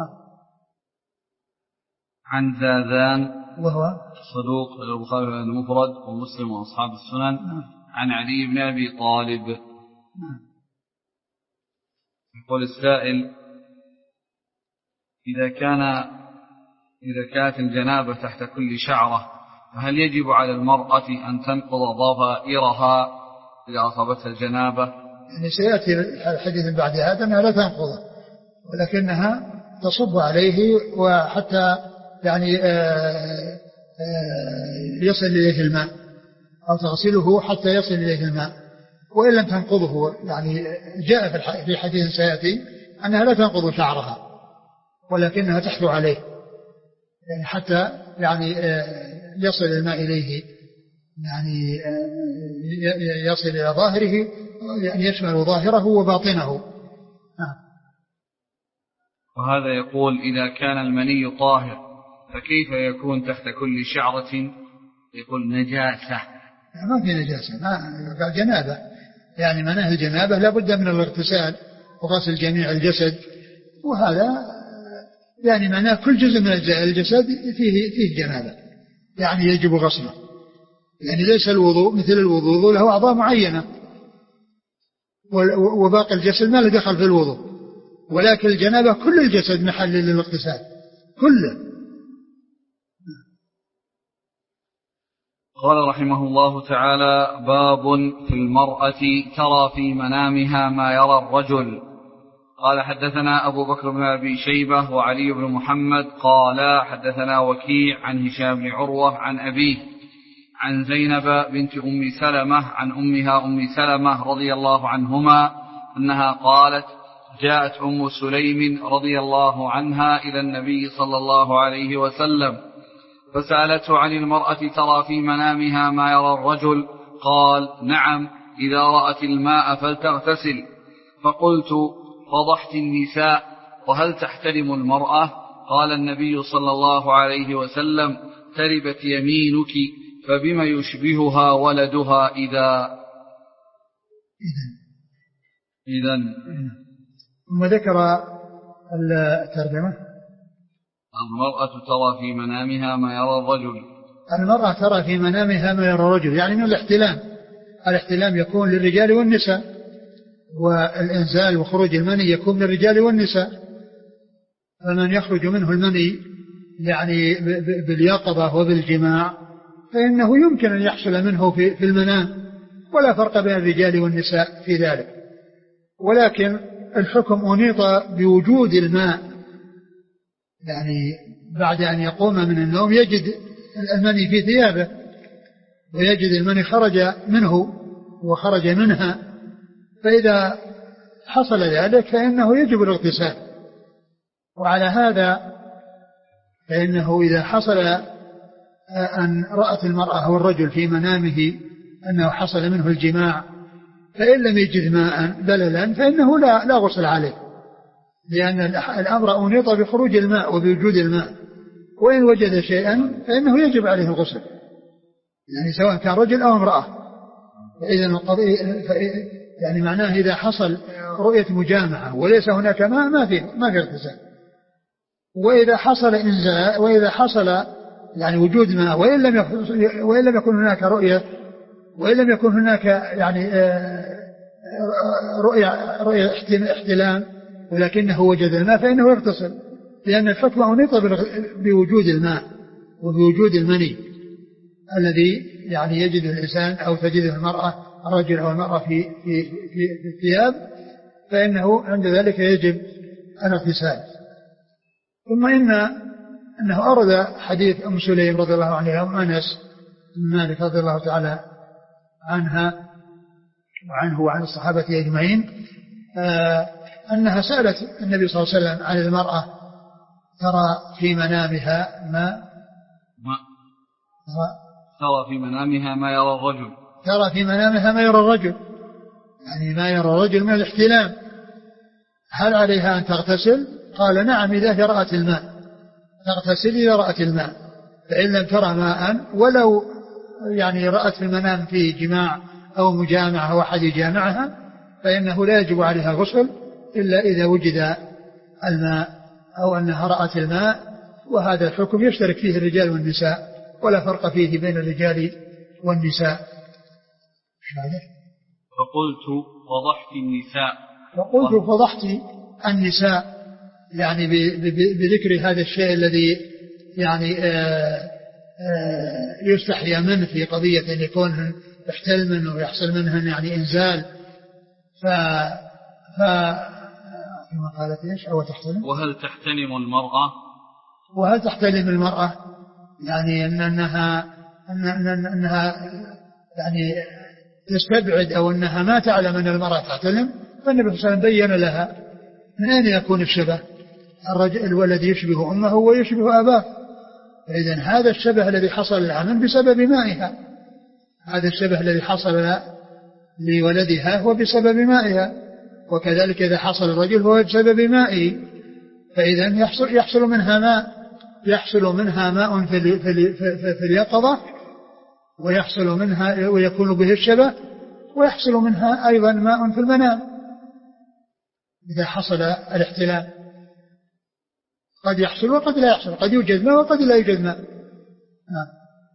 عن زاذان وهو صدوق البخاري المفرد ومسلم وأصحاب السنن. عن علي بن أبي طالب. يقول السائل: إذا كان إذا كانت الجنابة تحت كل شعرة فهل يجب على المرأة أن تنقض ضفائرها إذا أصابتها الجنابة؟ يعني سيأتي الحديث بعد هذا أنها لا تنقض، ولكنها تصب عليه وحتى يعني آآ آآ يصل إليه الماء، أو تغسله حتى يصل إليه الماء، وإن لم تنقضه. يعني جاء في حديث سيأتي أنها لا تنقض شعرها ولكنها تحثو عليه، يعني حتى يعني يصل الماء إليه، يعني يصل إلى ظاهره، يعني يشمل ظاهره وباطنه. وهذا يقول: إذا كان المني طاهر فكيف يكون تحت كل شعرة؟ يقول: نجاسة. ما في نجاسة، ما قال جنابة، يعني مناه الجنابة لا بد من الاغتسال وغسل جميع الجسد، وهذا يعني مناه كل جزء من أجزاء الجسد فيه فيه جنابة، يعني يجب غسله. يعني ليس الوضوء مثل الوضوء له أعضاء معينة، وباقي الجسد ما له دخل في الوضوء، ولكن الجنابة كل الجسد محل للاغتسال كله. قال رحمه الله تعالى: باب في المرأة ترى في منامها ما يرى الرجل. قال: حدثنا أبو بكر بن أبي شيبة وعلي بن محمد قال: حدثنا وكيع عن هشام بن عروة عن أبيه عن زينب بنت أم سلمة عن أمها أم سلمة رضي الله عنهما أنها قالت: جاءت أم سليم رضي الله عنها إلى النبي صلى الله عليه وسلم فسألته عن المرأة ترى في منامها ما يرى الرجل. قال: نعم، إذا رأت الماء فلتغتسل. فقلت: فضحت النساء، وهل تحترم المرأة؟ قال النبي صلى الله عليه وسلم: تربت يمينك، فبما يشبهها ولدها إذا إذن. ثم ذكر الترجمة: المرأة ترى في منامها ما يرى الرجل. المرأة ترى في منامها ما يرى الرجل، يعني من الاحتلام. الاحتلام يكون للرجال والنساء، والإنزال وخروج المني يكون للرجال والنساء. فمن يخرج منه المني يعني باليقظة وبالجماع فإنه يمكن أن يحصل منه في المنام، ولا فرق بين الرجال والنساء في ذلك. ولكن الحكم أنيط بوجود الماء، يعني بعد أن يقوم من النوم يجد المني في ثيابه، ويجد المني خرج منه وخرج منها، فإذا حصل ذلك فإنه يجب الاغتسال. وعلى هذا فإنه إذا حصل أن رأت المرأة أو الرجل في منامه أنه حصل منه الجماع فإن لم يجد ماء بللا فإنه لا, لا غسل عليه، لأن الأمر أنيط بخروج الماء وبوجود الماء، وإن وجد شيئا فإنه يجب عليه الغسل، يعني سواء كان رجل أو امرأة. فإذا القضية يعني معناه إذا حصل رؤية مجامعة وليس هناك ماء ما في ما في اغتسال. وإذا حصل إنزال، وإذا حصل يعني وجود ماء وإن لم وإن لم يكن هناك رؤية، وإن لم يكن هناك يعني رؤية رؤية احتلام ولكنه وجد الماء فإنه يغتسل، لأن الحكم أنيط بوجود الماء وبوجود المني الذي يعني يجده الإنسان أو تجده المرأة الرجل أو المرأة في في في الثياب، فإنه عند ذلك يجب الاغتسال. ثم إن أنه أورد حديث أم سليم رضي الله عنها وأم أنس بن مالك رضي الله تعالى عنها وعنه وعن الصحابة أجمعين آه أنها سألت النبي صلى الله عليه وسلم عن المرأة ترى في منامها ما ترى في منامها ما يرى الرجل ترى في منامها ما يرى الرجل يعني ما يرى الرجل من الاحتلام، هل عليها أن تغتسل؟ قال نعم إذا رأت الماء، تغتسل إذا رأت الماء، فإن لم ترى ماء ولو يعني رأت في المنام في جماع أو مجامعة أو أحد جامعها فإنه لا يجب عليها غسل إلا إذا وجد الماء أو أنها رأت الماء. وهذا الحكم يشترك فيه الرجال والنساء ولا فرق فيه بين الرجال والنساء. فقلت فضحت النساء فقلت فضحت النساء يعني بذكر هذا الشيء الذي يعني آآ آآ يستحيا منه في قضية أن يكون يحتل منه ويحصل منه يعني إنزال. ف ف كما قالت إيش أو تحتلم وهل تحتلم المرأة وهل تحتلم المرأة يعني أن أنها أن أن أنها يعني تستبعد أو أنها ما تعلم أن المرأة تحتلم. فالنبي صلى الله عليه وسلم بين لها من أين يكون الشبه، الرجل الولد يشبه أمه ويشبه أباه، فإذن هذا الشبه الذي حصل لها من بسبب مائها، هذا الشبه الذي حصل لولدها هو بسبب مائها، وكذلك إذا حصل الرجل هو بسبب مائه. فإذن يحصل, يحصل منها ماء يحصل منها ماء في, في, في, في اليقظة ويحصل منها ويكون به الشبه، ويحصل منها أيضا ماء في المنام إذا حصل الاحتلام. قد يحصل وقد لا يحصل، قد يوجد ماء وقد لا يوجد ماء. نعم.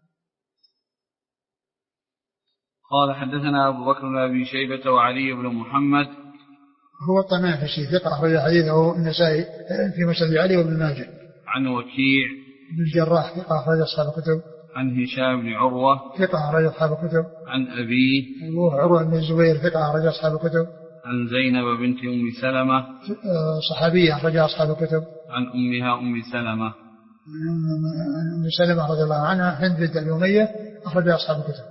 قال حدثنا أبو بكر بن أبي شيبة وعلي بن محمد هو الطنافسي ثقة أخرج حديثه النسائي في مسند علي وابن ماجه. عن وكيع بن الجراح ثقة أخرج أصحاب الكتب. عن هشام بن عروة ثقة أخرج أصحاب الكتب. عن أبيه أبوه عروة بن الزبير ثقة أخرج أصحاب الكتب. عن زينب بنت أم سلمة صحابية أخرج أصحاب الكتب. عن أمها أم سلمة أم سلمة رضي الله عنها هند بنت أبي أمية أخرج أصحاب الكتب.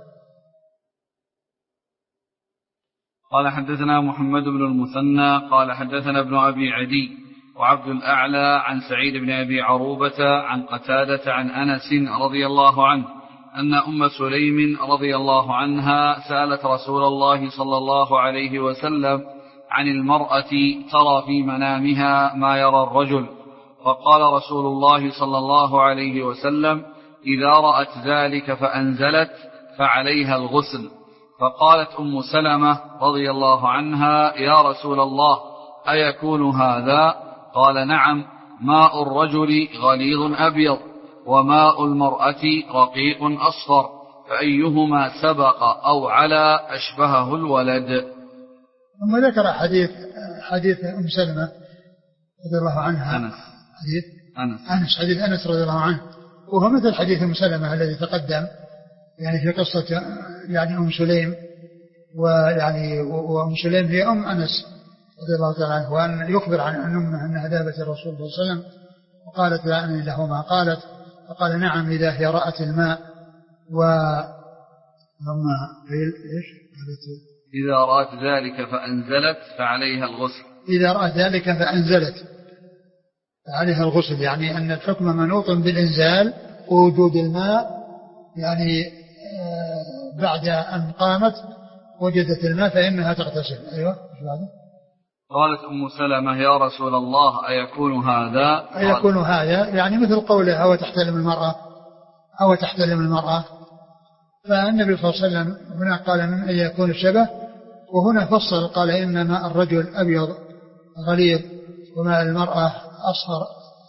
قال حدثنا محمد بن المثنى قال حدثنا ابن أبي عدي وعبد الأعلى عن سعيد بن أبي عروبة عن قتادة عن أنس رضي الله عنه أن أم سليم رضي الله عنها سألت رسول الله صلى الله عليه وسلم عن المرأة ترى في منامها ما يرى الرجل، فقال رسول الله صلى الله عليه وسلم إذا رأت ذلك فأنزلت فعليها الغسل. فقالت أم سلمة رضي الله عنها يا رسول الله أيكون هذا؟ قال نعم، ماء الرجل غليظ أبيض وماء المرأة رقيق أصفر، فأيهما سبق أو علا أشبهه الولد. ثم ذكر حديث حديث أم سلمة رضي الله عنها أنس حديث أنس أنس حديث أنس رضي الله عنه، وهو مثل حديث أم سلمة الذي تقدم يعني في قصة يعني أم سليم، ويعني وأم سليم هي أم أنس رضي الله تعالى عنه، وأن يخبر عن أمه أنها ذابت الرسول صلى الله عليه وسلم وقالت لا أني لهما، قالت فقال نعم إذا هي رأت الماء و ثم إيش إذا رأت ذلك فأنزلت فعليها الغسل. إذا رأت ذلك فأنزلت فعليها الغسل، يعني أن الحكم منوط بالإنزال ووجود الماء، يعني بعد أن قامت وجدت الماء فإنها تغتسل. أيوة. قالت أم سلمة يا رسول الله أيكون هذا؟ أيكون هذا يعني مثل قوله أو تحتلم المرأة أو تحتلم المرأة. فالنبي صلى الله عليه وسلم هنا قال من أن يكون الشبه، وهنا فصل قال إن ماء الرجل أبيض غليظ وماء المرأة أصفر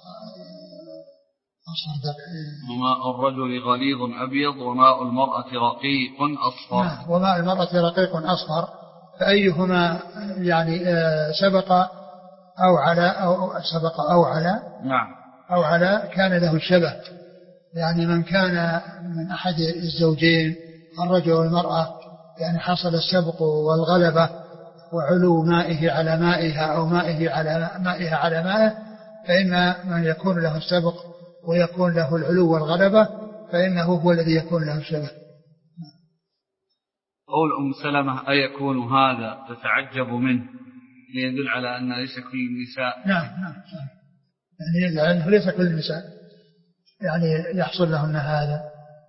أصفر وماء الرجل غليظ أبيض وماء المرأة رقيق أصفر. وماء المرأة رقيق أصفر، فأيهما يعني سبق أو على أو سبق أو على نعم أو على كان له الشبه، يعني من كان من أحد الزوجين الرجل والمرأة يعني حصل السبق والغلبة وعلو مائه على مائها أو مائه على مائها على مائه، فإن من يكون له السبق ويكون له العلو والغلبة فإنه هو الذي يكون له السبق. قول أم سلمة أيكون هذا تتعجب منه ليدل على أن ليس كل النساء. نعم نعم يعني لأنه ليس كل النساء يعني يحصل لهن هذا.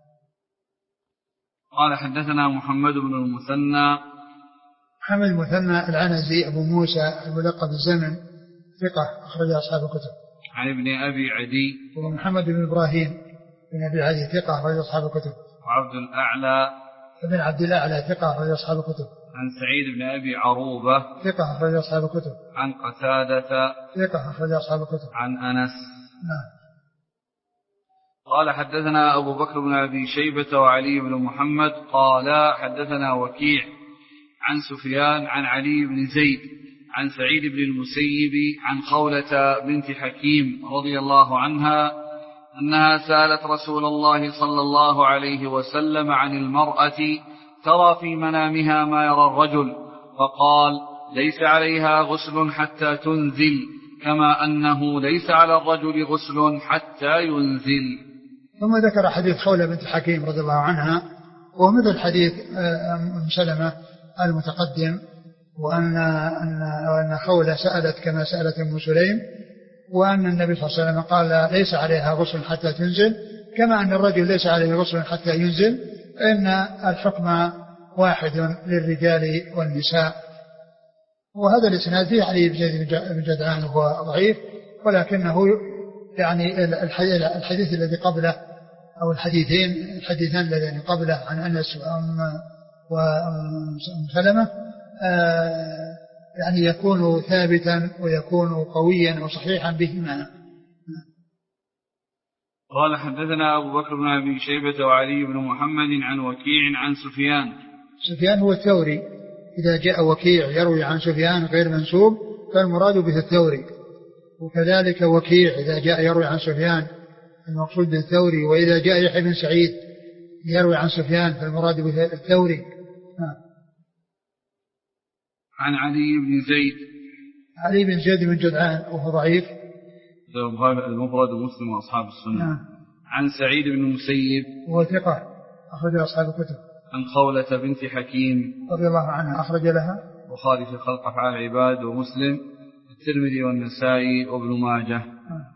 قال حدثنا محمد بن المثنى محمد المثنى العنزي أبو موسى الملقب بالزمن ثقة أخرج أصحاب الكتب. عن ابن أبي عدي ومحمد بن إبراهيم بن أبي عدي ثقة أخرج أصحاب الكتب. وعبد الأعلى ابن عبد الأعلى ثقة أخرج أصحاب الكتب. عن سعيد بن أبي عروبة ثقة أخرج أصحاب الكتب. عن قتادة ثقة أخرج أصحاب الكتب. عن أنس. نعم. قال حدثنا أبو بكر بن أبي شيبة وعلي بن محمد قال حدثنا وكيع عن سفيان عن علي بن زيد عن سعيد بن المسيب عن خولة بنت حكيم رضي الله عنها أنها سألت رسول الله صلى الله عليه وسلم عن المرأة ترى في منامها ما يرى الرجل، فقال ليس عليها غسل حتى تنزل كما أنه ليس على الرجل غسل حتى ينزل. ثم ذكر حديث خولة بنت حكيم رضي الله عنها ومثل حديث أم سلمة المتقدم، وأن أن وأن خولة سألت كما سألت أم سليم، وأن النبي صلى الله عليه وسلم قال ليس عليها غسل حتى تنزل كما أن الرجل ليس عليه غسل حتى ينزل، فإن الحكم واحد للرجال والنساء. وهذا الإسناد فيه علي بن زيد بن جدعان وهو ضعيف، ولكنه يعني الحديث الذي قبله أو الحديثين الحديثان الذين قبله عن أنس وأم وأم سلمة آه يعني يكون ثابتا ويكون قويا وصحيحا بهما. قال حدثنا أبو بكر بن أبي شيبة وعلي بن محمد عن وكيع عن سفيان. سفيان هو الثوري، إذا جاء وكيع يروي عن سفيان غير منسوب فالمراد به الثوري، وكذلك وكيع إذا جاء يروي عن سفيان المقصود بالثوري، وإذا جاء يحيى بن سعيد يروي عن سفيان فالمراد به الثوري. ها. عن علي بن زيد علي بن زيد بن جدعان وهو ضعيف المفرد ومسلم وأصحاب السنة. نعم. عن سعيد بن المسيب وهو ثقة أخرج أصحاب الكتب. عن خولة بنت حكيم رضي الله عنها أخرج لها البخاري في خلق أفعال العباد ومسلم الترمذي والنسائي وابن ماجه. آه.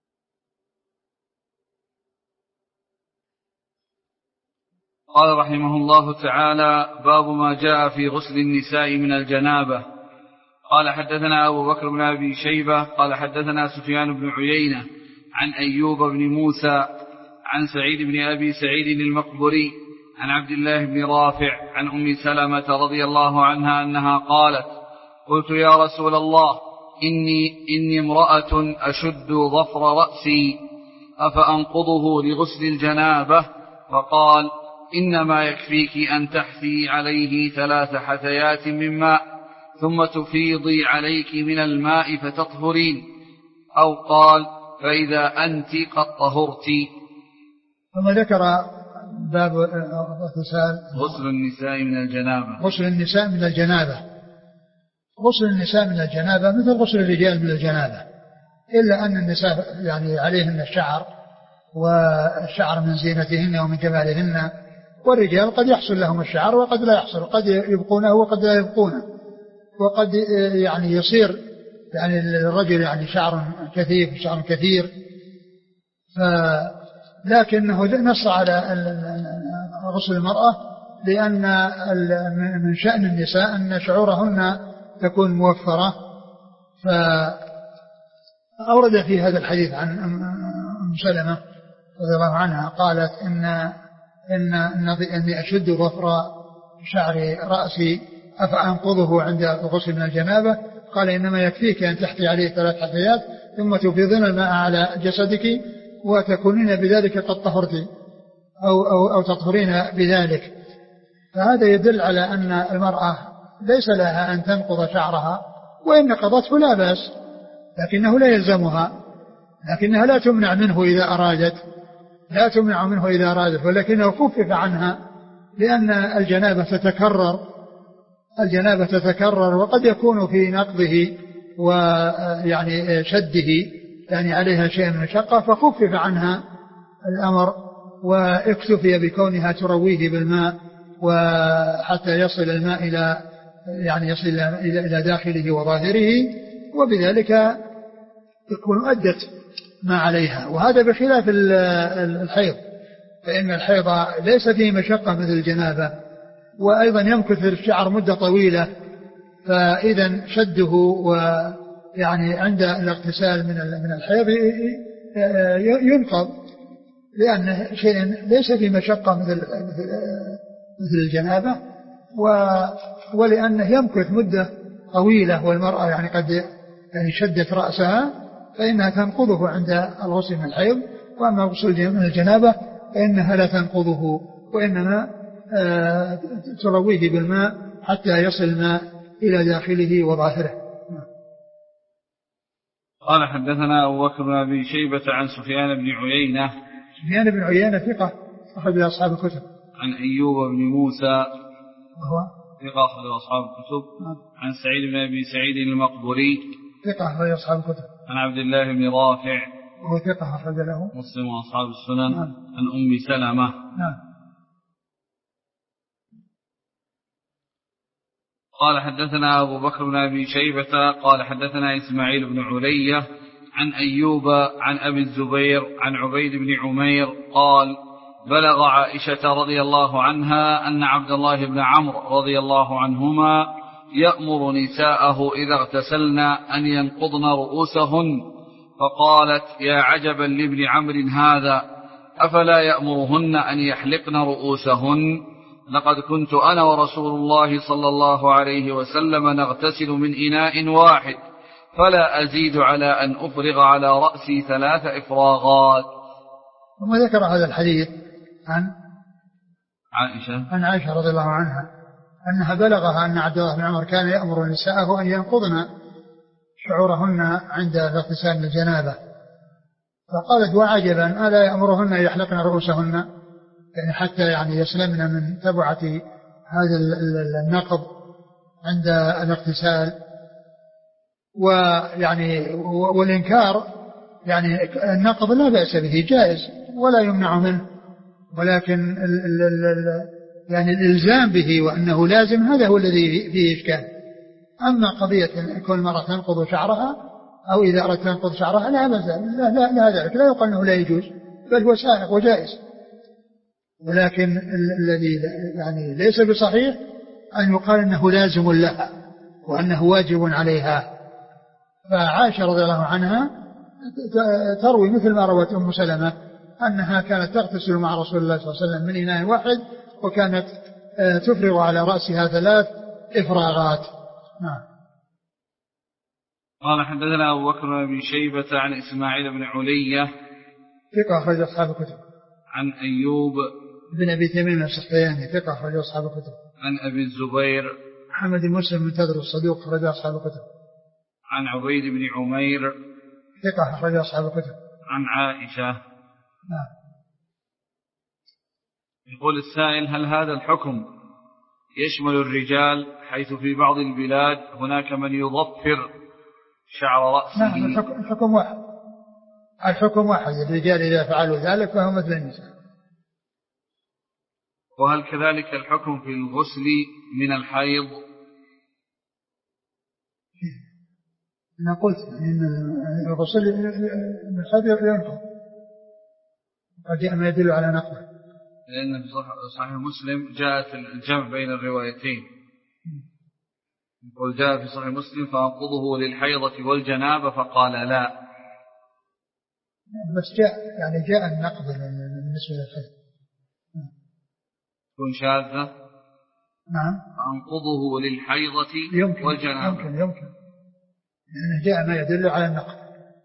قال رحمه الله تعالى باب ما جاء في غسل النساء من الجنابة. قال حدثنا أبو بكر بن أبي شيبة قال حدثنا سفيان بن عيينة عن أيوب بن موسى عن سعيد بن أبي سعيد المقبري عن عبد الله بن رافع عن أم سلمة رضي الله عنها أنها قالت قلت يا رسول الله إني, إني امرأة أشد ظفر رأسي أفأنقضه لغسل الجنابة؟ فقال إنما يكفيك أن تحثي عليه ثلاث حثيات من ماء ثم تفيضي عليك من الماء فتطهرين، أو قال فإذا أنت قد طهرت. ثم ذكر باب اغتسال غسل النساء من الجنابة. غسل النساء من الجنابة غسل النساء من الجنابة مثل غسل الرجال من الجنابة، إلا أن النساء يعني عليهن الشعر، والشعر من زينتهن ومن جمالهن، والرجال قد يحصل لهم الشعر وقد لا يحصل، قد يبقونه وقد لا يبقونه، وقد يعني يصير يعني الرجل يعني شعر كثيف شعر كثير، لكنه نص على غسل المرأة لأن من شأن النساء أن شعورهن تكون موفرة. فأورد في هذا الحديث عن أم سلمة رضي الله عنها قالت إن إن إني أشد ظفر شعر رأسي أفأنقضه عند الغسل من الجنابة؟ قال إنما يكفيك أن تحثي عليه ثلاث حثيات ثم تفيضين الماء على جسدك وتكونين بذلك قد طهرت أو, أو, أو تطهرين بذلك. فهذا يدل على أن المرأة ليس لها أن تنقض شعرها، وإن قضته لا بأس، لكنه لا يلزمها، لكنها لا تمنع منه إذا أرادت لا تمنع منه إذا أرادت ولكنه خفف عنها لأن الجنابة تتكرر الجنابة تتكرر وقد يكون في نقضه ويعني شده يعني عليها شيء من الشقة فخفف عنها الأمر واكتفي بكونها ترويه بالماء وحتى يصل الماء إلى يعني يصل إلى داخله وظاهره وبذلك يكون أدت ما عليها. وهذا بخلاف الحيض فإن الحيض ليس فيه مشقة مثل الجنابة وأيضا يمكث الشعر مدة طويلة فإذا شده ويعني عند الاغتسال من من الحيض ينقض لأن شيء ليس فيه مشقة مثل مثل مثل الجنابة ولأنه يمكث مدة طويلة والمرأة يعني قد يعني شدت رأسها فإنها تنقضه عند الغسل من الحيض. وأما الغسل من الجنابة فإنها لا تنقضه وإنما ترويه بالماء حتى يصل الماء إلى داخله وظاهره. قال حدثنا أبو بكر بن أبي شيبة عن سفيان بن عيينة. سفيان بن عيينة ثقة أخرج له أصحاب الكتب. عن أيوب بن موسى وهو ثقة أخرج له أصحاب الكتب. عن سعيد بن أبي سعيد المقبري ثقة أخرج له أصحاب الكتب. عن عبد الله بن رافع وهو ثقة أخرج له مسلم وأصحاب السنن. نعم. عن أم سلمة. نعم. قال حدثنا أبو بكر بن أبي شيبة قال حدثنا إسماعيل بن علية عن أيوب عن أبي الزبير عن عبيد بن عمير قال بلغ عائشة رضي الله عنها أن عبد الله بن عمرو رضي الله عنهما يأمر نساءه إذا اغتسلن أن ينقضن رؤوسهن فقالت يا عجبا لابن عمرو هذا أفلا يأمرهن أن يحلقن رؤوسهن لقد كنت أنا ورسول الله صلى الله عليه وسلم نغتسل من إناء واحد فلا أزيد على أن أفرغ على رأسي ثلاث إفراغات. ثم ذكر هذا الحديث عن عائشة عن عائشة رضي الله عنها أنها بلغها أن عبد الله بن عمر كان يأمر نساءه أن ينقضن شعورهن عند اغتسال من الجنابة فقالت وعجبا ألا يأمرهن أن يحلقن رؤوسهن يعني حتى يعني يسلمن من تبعة هذا النقض عند الاغتسال. ويعني والإنكار يعني النقض لا بأس به جائز ولا يمنع منه ولكن ال ال ال يعني الإلزام به وأنه لازم هذا هو الذي فيه إشكال. أما قضية كل مرة تنقض شعرها أو إذا أردت تنقض شعرها لا بأس لا, لا, لا ذلك لا يقال أنه لا يجوز بل هو سائغ وجائز ولكن الذي يعني ليس بصحيح أن يقال أنه لازم لها وأنه واجب عليها. فعائشة رضي الله عنها تروي مثل ما روت أم سلمة أنها كانت تغتسل مع رسول الله صلى الله عليه وسلم من إناء واحد وكانت تفرغ على رأسها ثلاث إفراغات. نعم. قال حدثنا أبو بكر بن أبي شيبة عن إسماعيل بن علية ثقة أخرج أصحاب الكتب. عن أيوب بن أبي تميم السختياني ثقة أخرج أصحاب الكتب. عن أبي الزبير محمد بن مسلم منتظر الصدوق أخرج أصحاب الكتب. عن عبيد بن عمير ثقة أخرج أصحاب الكتب. عن عائشة. نعم. يقول السائل هل هذا الحكم يشمل الرجال حيث في بعض البلاد هناك من يضفر شعر رأسه؟ نعم الحكم, الحكم واحد الحكم واحد الرجال إذا فعلوا ذلك فهم مثل النساء. وهل كذلك الحكم في الغسل من الحيض؟ أنا قلت إن الغسل من الحيض ينقض وجاء ما يدل على نقضه لأن في صحيح مسلم جاءت الجمع بين الروايتين يقول جاء في صحيح مسلم فأنقضه للحيضة والجنابة فقال لا بس جاء يعني جاء النقض بالنسبة للحيض تكون شاذة. نعم. فأنقضه للحيضة يمكن والجنابة يمكن يمكن لأنه جاء ما يدل على النقض.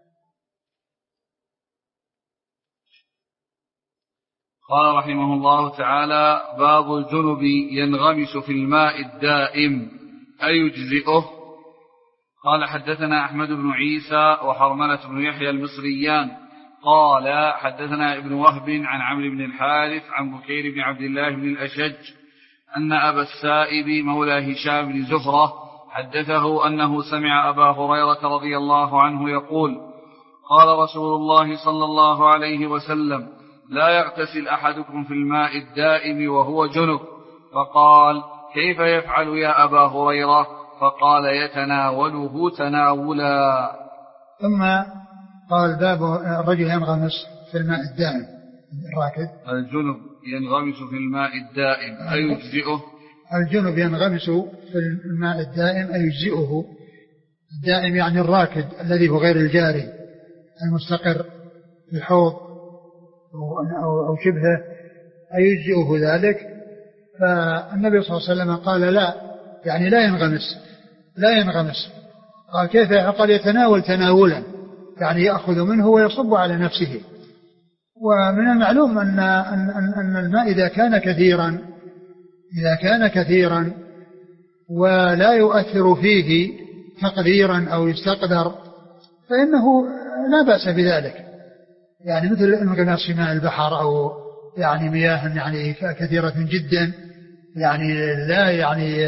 قال رحمه الله تعالى باب الجنب ينغمس في الماء الدائم أيجزئه. قال حدثنا أحمد بن عيسى وحرملة بن يحيى المصريان قال حدثنا ابن وهب عن عمرو بن الحارث عن بكير بن عبد الله بن الأشج أن أبا السائب مولى هشام بن زهرة حدثه أنه سمع أبا هريرة رضي الله عنه يقول قال رسول الله صلى الله عليه وسلم لا يغتسل أحدكم في الماء الدائم وهو جنب. فقال كيف يفعل يا أبا هريرة؟ فقال يتناوله تناولا. ثم قال باب الرجل ينغمس في الماء الدائم الراكد. الجنب ينغمس في الماء الدائم أيجزئه؟ الجنب ينغمس في الماء الدائم أيجزئه. الدائم يعني الراكد الذي هو غير الجاري المستقر في الحوض أو شبهه أيجزئه ذلك. فالنبي صلى الله عليه وسلم قال لا، يعني لا ينغمس لا ينغمس. قال كيف؟ قال يتناول تناولا، يعني يأخذ منه ويصب على نفسه. ومن المعلوم أن, أن, أن الماء إذا كان كثيرا إذا كان كثيرا ولا يؤثر فيه تقديرا أو يستقدر فإنه لا بأس بذلك، يعني مثل الانغماس في ماء البحر أو يعني مياه يعني كثيرة جدا، يعني لا يعني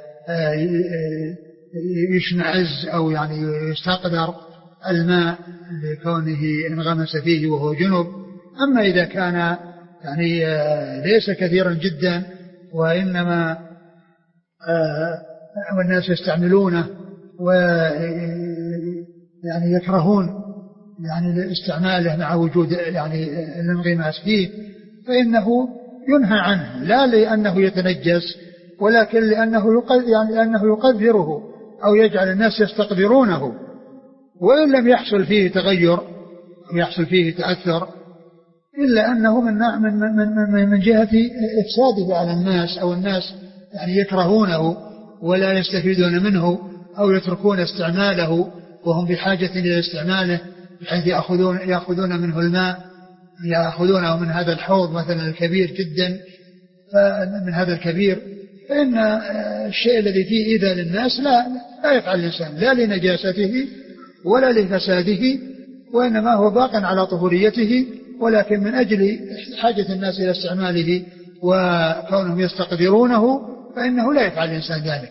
يشمئز أو يعني يستقدر الماء لكونه انغمس فيه وهو جنب. أما إذا كان يعني ليس كثيرا جدا وإنما والناس يستعملونه ويعني يكرهون يعني استعماله مع وجود يعني الانغماس فيه فإنه ينهى عنه، لا لأنه يتنجس ولكن لأنه يعني لأنه يقدره أو يجعل الناس يستقدرونه، وإن لم يحصل فيه تغير أو يحصل فيه تأثر إلا أنه من من من من جهة إفساده على الناس أو الناس يعني يكرهونه ولا يستفيدون منه أو يتركون استعماله وهم بحاجة إلى استعماله بحيث يأخذون يأخذون منه الماء يأخذونه من هذا الحوض مثلا الكبير جدا من هذا الكبير، فإن الشيء الذي فيه إيذاء للناس لا لا يفعل الإنسان لا لنجاسته ولا لفساده، وإنما هو باق على طهوريته، ولكن من أجل حاجة الناس إلى استعماله وكونهم يستقدرونه فإنه لا يفعل الإنسان ذلك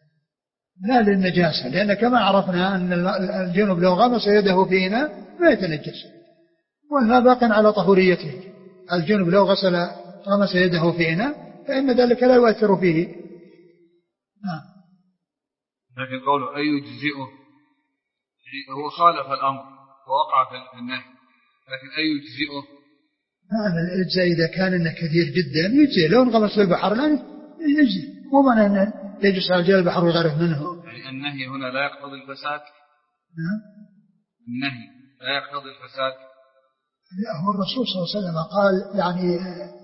لا للنجاسة، لأن كما عرفنا أن الجنب لو غمس يده في إناء لا يتنجس والماء باق على طهوريته. الجنب لو غسل غمس يده في إناء فإن ذلك لا يؤثر فيه. نعم. لكن قوله أي يجزئه هو خالف الأمر ووقع في النهي، لكن أي يجزئه نعم الإجزاء إذا كان إنه كثير جدا يجزئ، لو انغمس في البحر لا يجزئ، مو معنى أن يجلس على رجال البحر ويغرف منه. يعني النهي هنا لا يقتضي الفساد. نعم النهي لا يقتضي الفساد. لا هو الرسول صلى الله عليه وسلم قال يعني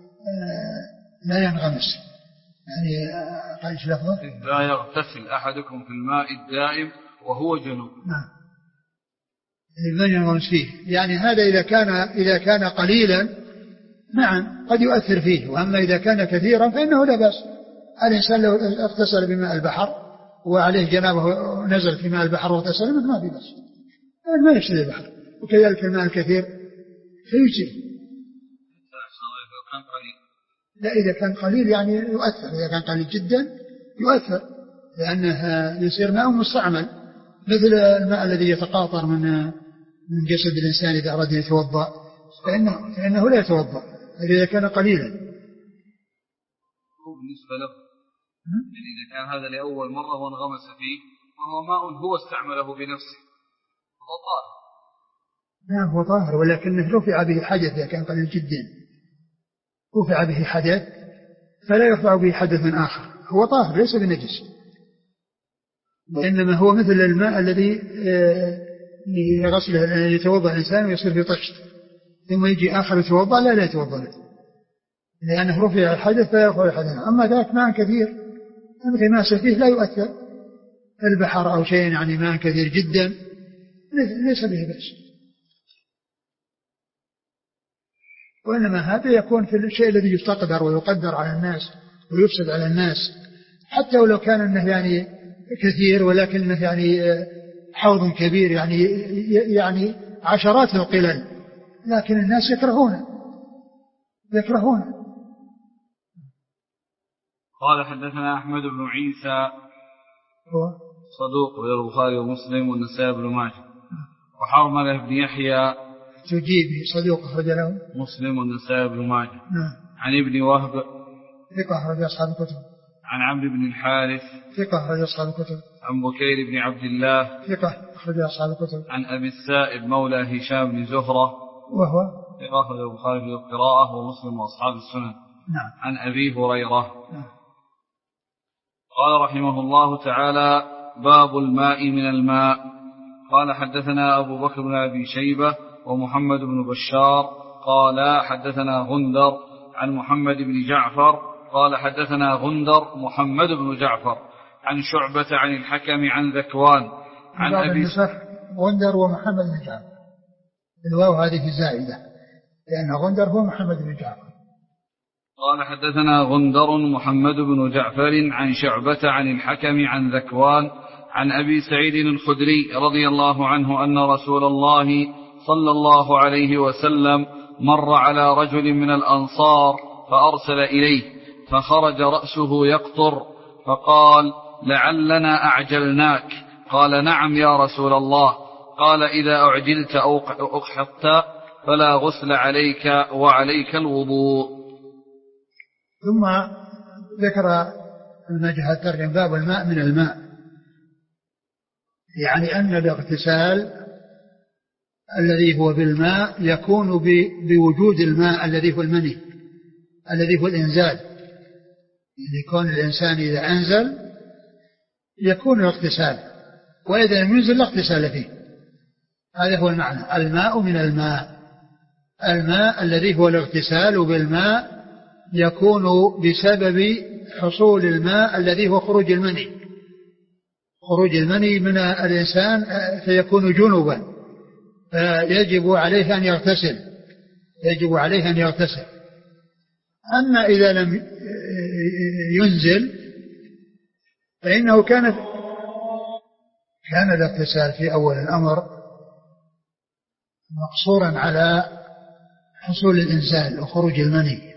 لا ينغمس، يعني قال ايش لفظه؟ لا يغتسل أحدكم في الماء الدائم وهو جنوب. نعم لا ينغمس فيه، يعني هذا إذا كان إذا كان قليلا نعم قد يؤثر فيه، وأما إذا كان كثيرا فإنه لا بأس. الإنسان لو اغتسل بماء البحر وعليه جنابه نزل في ماء البحر واغتسل منه ما في بأس، ما يفسد البحر. وكذلك الماء الكثير فيجزئ. لا إذا كان قليل يعني يؤثر، إذا كان قليل جدا يؤثر لأنه يصير ماء مستعمل، مثل الماء الذي يتقاطر من من جسد الإنسان إذا أراد أن يتوضأ فإنه, فإنه لا يتوضأ إذا كان قليلا. بالنسبة له يعني إذا كان هذا لأول مرة وانغمس فيه وهو ماء هو استعمله بنفسه هو طاهر. نعم هو طاهر، ولكنه رفع به حدث إذا كان قليل جدا، رفع به حدث فلا يرفع به حدث من آخر، هو طاهر ليس بنجس، وإنما هو مثل الماء الذي يغسله يتوضأ الإنسان ويصير في طشت ثم يجي آخر يتوضأ لا لا يتوضأ له لأنه رفع الحدث فيرفع الحدث. أما ذاك ماء كثير انغماس فيه لا يؤثر البحر أو شيء يعني ماء كثير جدا ليس به بأس، وإنما هذا يكون في الشيء الذي يستقدر ويقدر على الناس ويفسد على الناس، حتى ولو كان انه يعني كثير ولكنه يعني حوض كبير يعني يعني عشرات القلل، لكن الناس يكرهونه يكرهونه قال حدثنا أحمد بن عيسى هو صدوق وله البخاري ومسلم والنسائي بن ماجه. وحرملة بن يحيى تجيبي صدوق أخرج له مسلم والنسائي بن ماجه. نعم. عن ابن وهب ثقة أخرج أصحاب الكتب. عن عمرو بن الحارث ثقة أخرج أصحاب الكتب. عن بكير بن عبد الله ثقة أخرج أصحاب الكتب. عن أبي السائب مولى هشام بن زهرة وهو ثقة أخرج البخاري في القراءة ومسلم وأصحاب السنن. نعم. عن أبي هريرة. نعم. قال رحمه الله تعالى: باب الماء من الماء. قال حدثنا أبو بكر بن أبي شيبة ومحمد بن بشار قال حدثنا غندر عن محمد بن جعفر قال حدثنا غندر محمد بن جعفر عن شعبة عن الحكم عن ذكوان عن أبي غندر ومحمد بن جعفر. الواو هذه زائدة لأن غندر هو محمد بن جعفر. قال حدثنا غندر محمد بن جعفر عن شعبة عن الحكم عن ذكوان عن أبي سعيد الخدري رضي الله عنه أن رسول الله صلى الله عليه وسلم مر على رجل من الأنصار فأرسل إليه فخرج رأسه يقطر فقال: لعلنا أعجلناك. قال: نعم يا رسول الله. قال: إذا أعجلت أو أقحطت فلا غسل عليك وعليك الوضوء. ثم ذكر المجهى الترجم باب الماء من الماء، يعني أن الاغتسال الذي هو بالماء يكون بوجود الماء الذي هو المني الذي هو الإنزال، يعني يكون الإنسان إذا أنزل يكون الاغتسال، وإذا لم ينزل لا اغتسال فيه. هذا هو المعنى، الماء من الماء. الماء الذي هو الاغتسال بالماء يكون بسبب حصول الماء الذي هو خروج المني خروج المني من الإنسان فيكون جنبا، فيجب عليه أن يغتسل يجب عليه أن يغتسل. أما إذا لم ينزل فإنه كان كان الاغتسال في أول الأمر مقصورا على حصول الإنزال وخروج المني،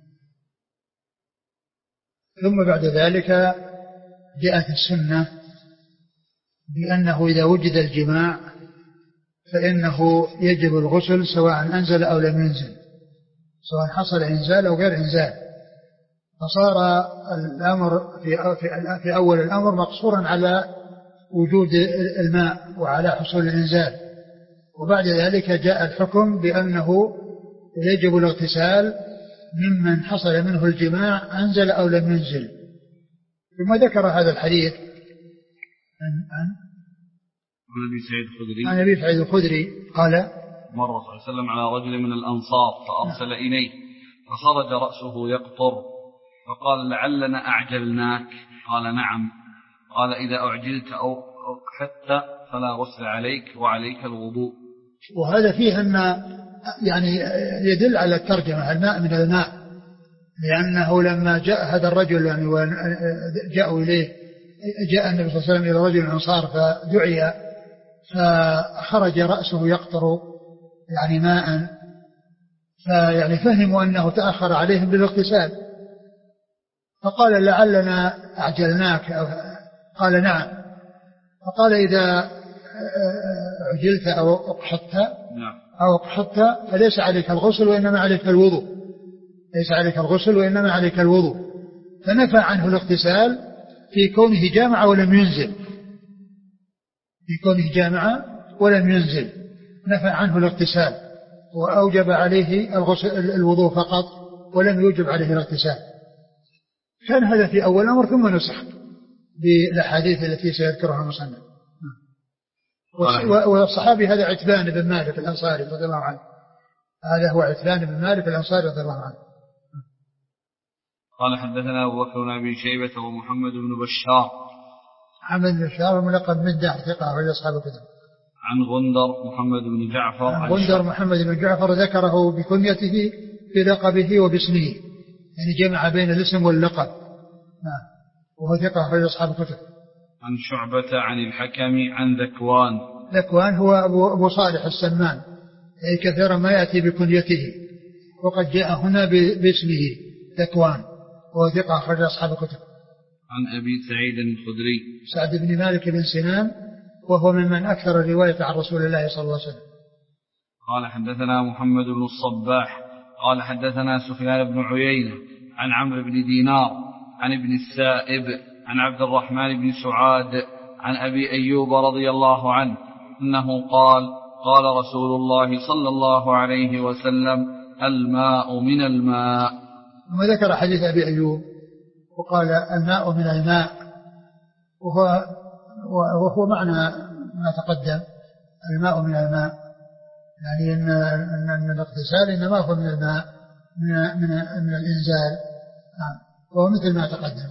ثم بعد ذلك جاءت السنة بأنه إذا وجد الجماع فإنه يجب الغسل سواء أنزل أو لم ينزل، سواء حصل إنزال أو غير إنزال. فصار الأمر في في أول الأمر مقصورا على وجود الماء وعلى حصول الإنزال، وبعد ذلك جاء الحكم بأنه يجب الاغتسال ممن حصل منه الجماع أنزل أو لم ينزل. ثم ذكر هذا الحديث عن أبي سعيد الخدري عن أبي سعيد الخدري قال: مر صلى الله عليه وسلم على رجل من الأنصار فأرسل إليه فخرج رأسه يقطر فقال: لعلنا أعجلناك. قال: نعم. قال: إذا أعجلت أو أقحطت فلا غسل عليك وعليك الوضوء. وهذا فيه أن يعني يدل على الترجمة الماء من الماء، لأنه لما جاء هذا الرجل يعني جاءوا إليه جاء النبي صلى الله عليه وسلم إلى رجل الأنصار فدعي فخرج رأسه يقطر يعني ماء، فيعني فهموا أنه تأخر عليهم بالاغتسال، فقال: لعلنا أعجلناك. قال: نعم. فقال: إذا عجلت أو أقحطت أو أقحطت فليس عليك الغسل وإنما عليك الوضوء ليس عليك الغسل وإنما عليك الوضوء. فنفى عنه الاغتسال في كونه جامع ولم ينزل في كونه جامع ولم ينزل نفى عنه الاغتسال وأوجب عليه الغسل الوضوء فقط ولم يوجب عليه الاغتسال. كان هذا في أول الأمر ثم نسخ بالأحاديث التي سيذكرها المصنف. والصحابي هذا عتبان بن مالك الأنصاري رضي الله عنه هذا هو عتبان بن مالك الأنصاري رضي الله عنه. قال: حدثنا أبو بكر بن أبي شيبة ومحمد بن بشار. محمد بن بشار ملقب من دار ثقة وهي أصحاب الكتب. عن غندر محمد بن جعفر. عن غندر محمد بن جعفر ذكره بكنيته بلقبه وباسمه، يعني جمع بين الاسم واللقب، وهو ثقة وهي أصحاب الكتب. عن شعبة عن الحكم عن ذكوان. ذكوان هو أبو, أبو صالح السمان، أي كثيرا ما يأتي بكنيته، وقد جاء هنا باسمه ذكوان، وهو ثقة أخرج أصحاب الكتب. عن أبي سعيد الخدري سعد بن مالك بن سنان وهو ممن أكثر الرواية عن رسول الله صلى الله عليه وسلم. قال حدثنا محمد بن الصباح قال حدثنا سفيان بن عيينة عن عمرو بن دينار عن ابن السائب عن عبد الرحمن بن سعاد عن أبي أيوب رضي الله عنه أنه قال قال رسول الله صلى الله عليه وسلم الماء من الماء. وذكر حديث أبي أيوب وقال الماء من الماء، وهو, وهو معنى ما تقدم، الماء من الماء، يعني أن, أن الاغتسال إنما هو من الماء من, من, من الإنزال، نعم، وهو مثل ما تقدم.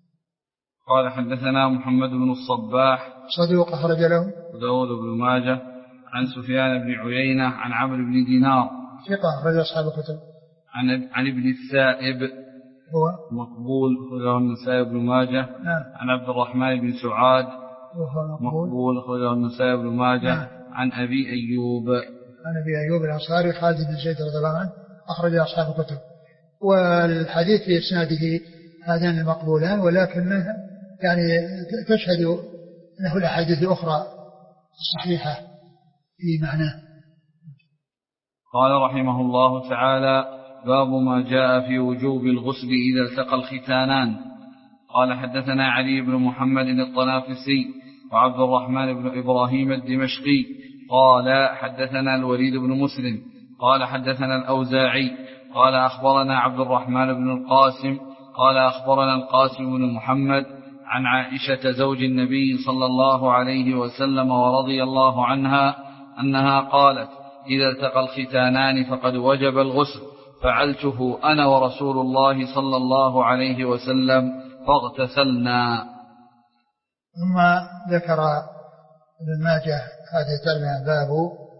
قال حدثنا محمد بن الصباح صدوق أخرج له وداود بن ماجه عن سفيان بن عيينة عن عمرو بن دينار ثقة أخرج أصحاب الكتب. عن عن ابن السائب هو مقبول أخرجه النسائي بن ماجه. نعم. عن عبد الرحمن بن سعاد وهو مقبول, مقبول أخرجه النسائي بن ماجه. نعم. عن أبي أيوب عن أبي أيوب الأنصاري خالد بن زيد رضي الله عنه أخرج أصحاب الكتب. والحديث في إسناده هذان المقبولان، ولكن يعني تشهد له الأحاديث الأخرى الصحيحة في معناه. قال رحمه الله تعالى باب ما جاء في وجوب الغسل إذا التقى الختانان. قال حدثنا علي بن محمد الطنافسي وعبد الرحمن بن إبراهيم الدمشقي قال حدثنا الوليد بن مسلم قال حدثنا الأوزاعي قال أخبرنا عبد الرحمن بن القاسم قال أخبرنا القاسم بن محمد عن عائشة زوج النبي صلى الله عليه وسلم ورضي الله عنها أنها قالت إذا التقى الختانان فقد وجب الغسل، فعلته أنا ورسول الله صلى الله عليه وسلم فاغتسلنا. ثم ذكر ابن ماجه هذه الترجمة باب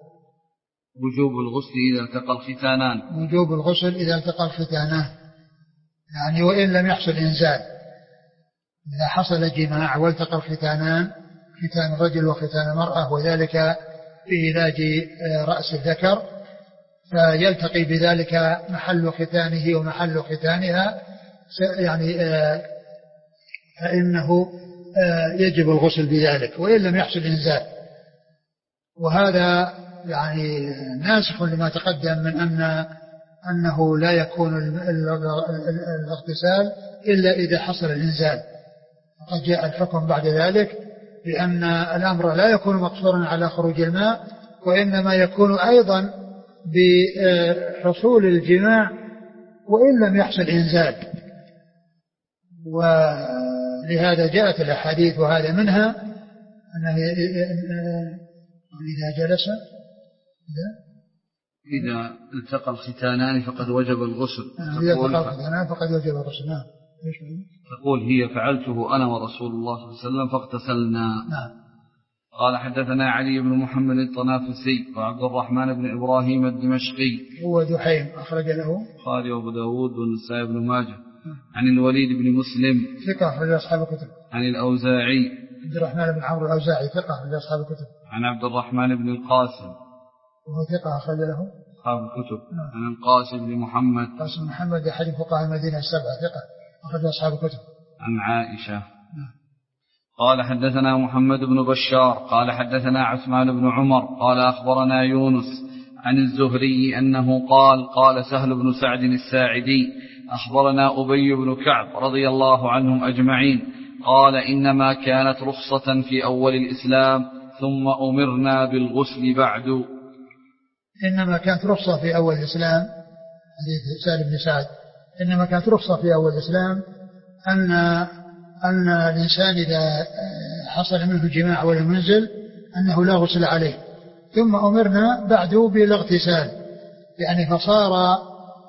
وجوب الغسل إذا التقى الختانان. وجوب الغسل إذا التقى الختانان، يعني وإن لم يحصل إنزال، إذا حصل جماع والتقى الختانان، ختان الرجل وختان المرأة، وذلك في علاج رأس الذكر، فيلتقي بذلك محل ختانه ومحل ختانها، يعني فإنه يجب الغسل بذلك وإن لم يحصل إنزال. وهذا يعني ناسخ لما تقدم من أن أنه لا يكون الاغتسال إلا إذا حصل الإنزال، فقد جاء الحكم بعد ذلك بأن الأمر لا يكون مقصورا على خروج الماء، وإنما يكون أيضا بحصول الجماع وإن لم يحصل إنزال. ولهذا جاءت الأحاديث، وهذا منها أنه إذا جلس إذا إذا التقى الختانان فقد وجب الغسل. إذا التقى الختانان فقد وجب الغسل. نعم. تقول هي فعلته أنا ورسول الله صلى الله عليه وسلم فاغتسلنا. نعم. قال حدثنا علي بن محمد الطنافسي وعبد الرحمن بن إبراهيم الدمشقي هو دحيم أخرج له البخاري وأبو داود والنسائي بن ماجه. عن الوليد بن مسلم ثقة أخرج أصحاب الكتب. عن الأوزاعي عبد الرحمن بن عمرو الأوزاعي ثقة أخرج أصحاب الكتب. عن عبد الرحمن بن القاسم وهو ثقة أخرج له أصحاب الكتب. عن القاسم بن محمد قاسم بن محمد أحد فقهاء المدينة السبعة ثقة أخرج أصحاب الكتب. عن عائشة. قال حدثنا محمد بن بشار قال حدثنا عثمان بن عمر قال أخبرنا يونس عن الزهري أنه قال قال سهل بن سعد الساعدي أخبرنا أبي بن كعب رضي الله عنهم أجمعين قال إنما كانت رخصة في أول الإسلام ثم أمرنا بالغسل بعد. إنما كانت رخصة في أول الإسلام، حديث سهل بن سعد، إنما كانت رخصة في أول الإسلام أن أن الإنسان إذا حصل منه جماع ولم ينزل أنه لا غسل عليه، ثم أمرنا بعد بالاغتسال، يعني فصار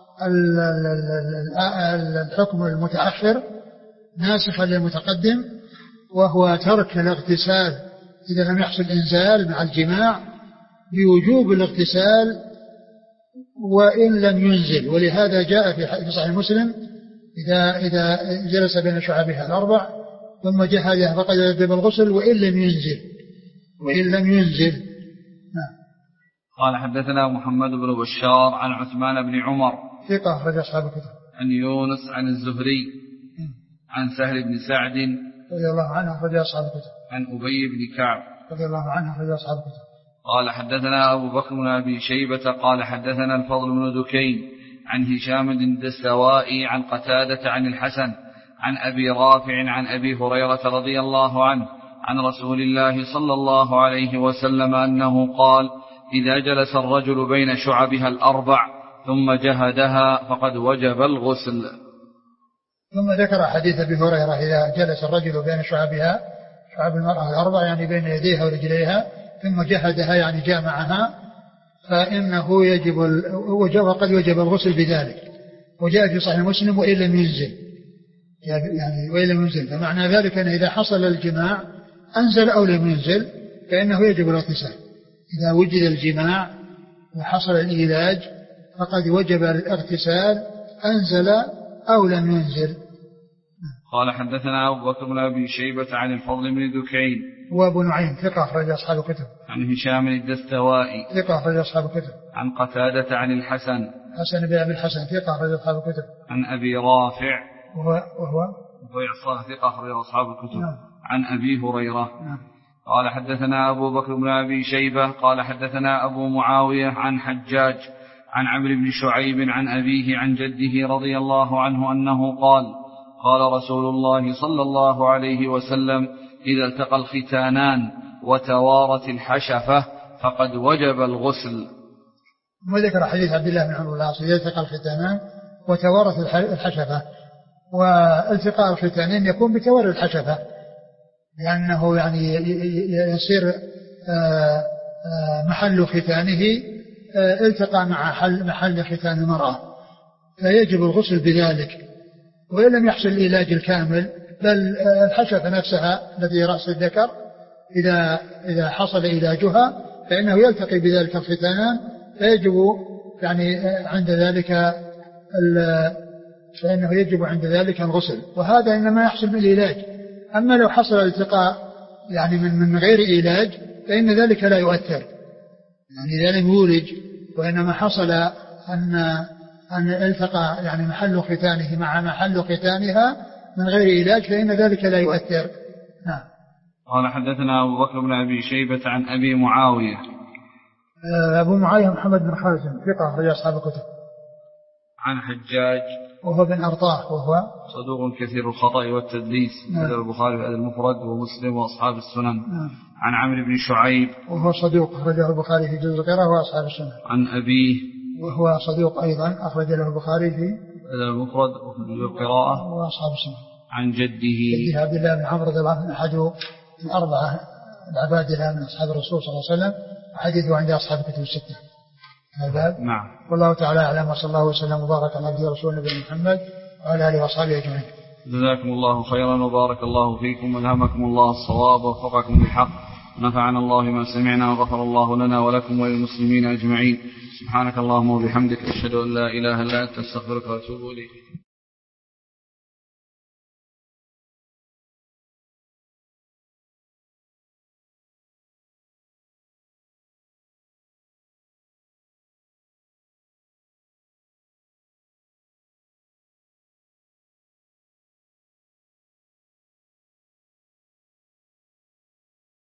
الحكم المتأخر ناسخا للمتقدم، وهو ترك الاغتسال إذا لم يحصل إنزال مع الجماع بوجوب الاغتسال وإن لم ينزل. ولهذا جاء في صحيح مسلم إذا إذا جلس بين شعبها الأربع ثم جهد فقد وجب الغسل وإن لم ينزل وإن لم ينزل. نعم. قال حدثنا محمد بن بشار عن عثمان بن عمر ثقة أخرج أصحاب الكتب. عن يونس عن الزهري عن سهل بن سعد رضي الله عنه أخرج أصحاب الكتب. عن أبي بن كعب رضي الله عنه أخرج أصحاب الكتب. قال حدثنا أبو بكر بن أبي شيبة قال حدثنا الفضل بن دكين عن هشام الدستوائي عن قتادة عن الحسن عن أبي رافع عن أبي هريرة رضي الله عنه عن رسول الله صلى الله عليه وسلم أنه قال إذا جلس الرجل بين شعبها الأربع ثم جهدها فقد وجب الغسل. ثم ذكر حديث أبي هريرة إذا جلس الرجل بين شعبها شعب المرأة الأربع يعني بين يديها ورجليها ثم جهدها يعني جامعها فإنه يجب وقد وجب الغسل بذلك. وجاء في صحيح مسلم وإن لم ينزل يعني وإن لم ينزل فمعنى ذلك أن إذا حصل الجماع أنزل أو لم ينزل فإنه يجب الاغتسال. إذا وجد الجماع وحصل الإيلاج فقد وجب الاغتسال أنزل أو لم ينزل. قال حدثنا أبو بكر بن أبي شيبة عن الفضل بن دكين وأبو نعيم ثقة أخرج أصحاب الكتب. عن هشام الدستوائي ثقة أخرج أصحاب الكتب. عن قتادة عن الحسن حسن بن أبي الحسن ثقة أخرج أصحاب الكتب. عن أبي رافع وهو وهو وهو ثقة أخرج أصحاب الكتب. نعم. عن أبي هريرة. نعم. قال حدثنا أبو بكر بن أبي شيبة قال حدثنا أبو معاوية عن حجاج عن عمرو بن شعيب عن أبيه عن جده رضي الله عنه أنه قال قال رسول الله صلى الله عليه وسلم إذا التقى الختانان وتوارت الحشفة فقد وجب الغسل. وذكر حديث عبد الله بن عمرو العاص إذا التقى الختانان وتوارت الحشفة. والتقاء الختانين يكون بتوارد الحشفة لأنه يعني يصير محل ختانه التقى مع محل ختان المرأة فيجب الغسل بذلك. وإن لم يحصل العلاج الكامل بل الحشفة نفسها التي رأس الذكر إذا إذا حصل علاجها فإنه يلتقي بذلك الختانان فيجب يعني عند ذلك فإنه يجب عند ذلك الغسل. وهذا إنما يحصل بالعلاج. أما لو حصل الالتقاء يعني من من غير علاج فإن ذلك لا يؤثر يعني إذا لم يولج وإنما حصل أن أن التقى يعني محل ختانه مع محل ختانها من غير علاج فإن ذلك لا يؤثر. نعم. قال حدثنا أبو بكر بن أبي شيبة عن أبي معاوية. أبو معاوية محمد بن خازم ثقة أخرج أصحاب الكتب. عن حجاج وهو بن أرطاه وهو صدوق كثير الخطأ والتدليس مثل البخاري في المفرد ومسلم وأصحاب السنن. نعم. عن عمرو بن شعيب وهو صدوق أخرجه البخاري في جزء القراءة وأصحاب السنن. عن أبيه وهو صدوق أيضا أخرج له البخاري في المفرد وفي القراءة وأصحاب السنن. عن جده جده عبد الله بن عمرو رضي الله عنه أحد الأربعة العباد من أصحاب الرسول صلى الله عليه وسلم حديثه عند أصحاب الكتب الستة. هذا نعم. والله تعالى أعلم وصلى الله وسلم وبارك على عبده ورسوله نبينا محمد وعلى آله وأصحابه أجمعين. جزاكم الله خيرا وبارك الله فيكم والهمكم الله الصواب ووفقكم للحق ونفعنا الله ما سمعنا وغفر الله لنا ولكم وللمسلمين أجمعين. سبحانك اللهم وبحمدك أشهد أن لا إله إلا أنت أستغفرك وأتوب إليك.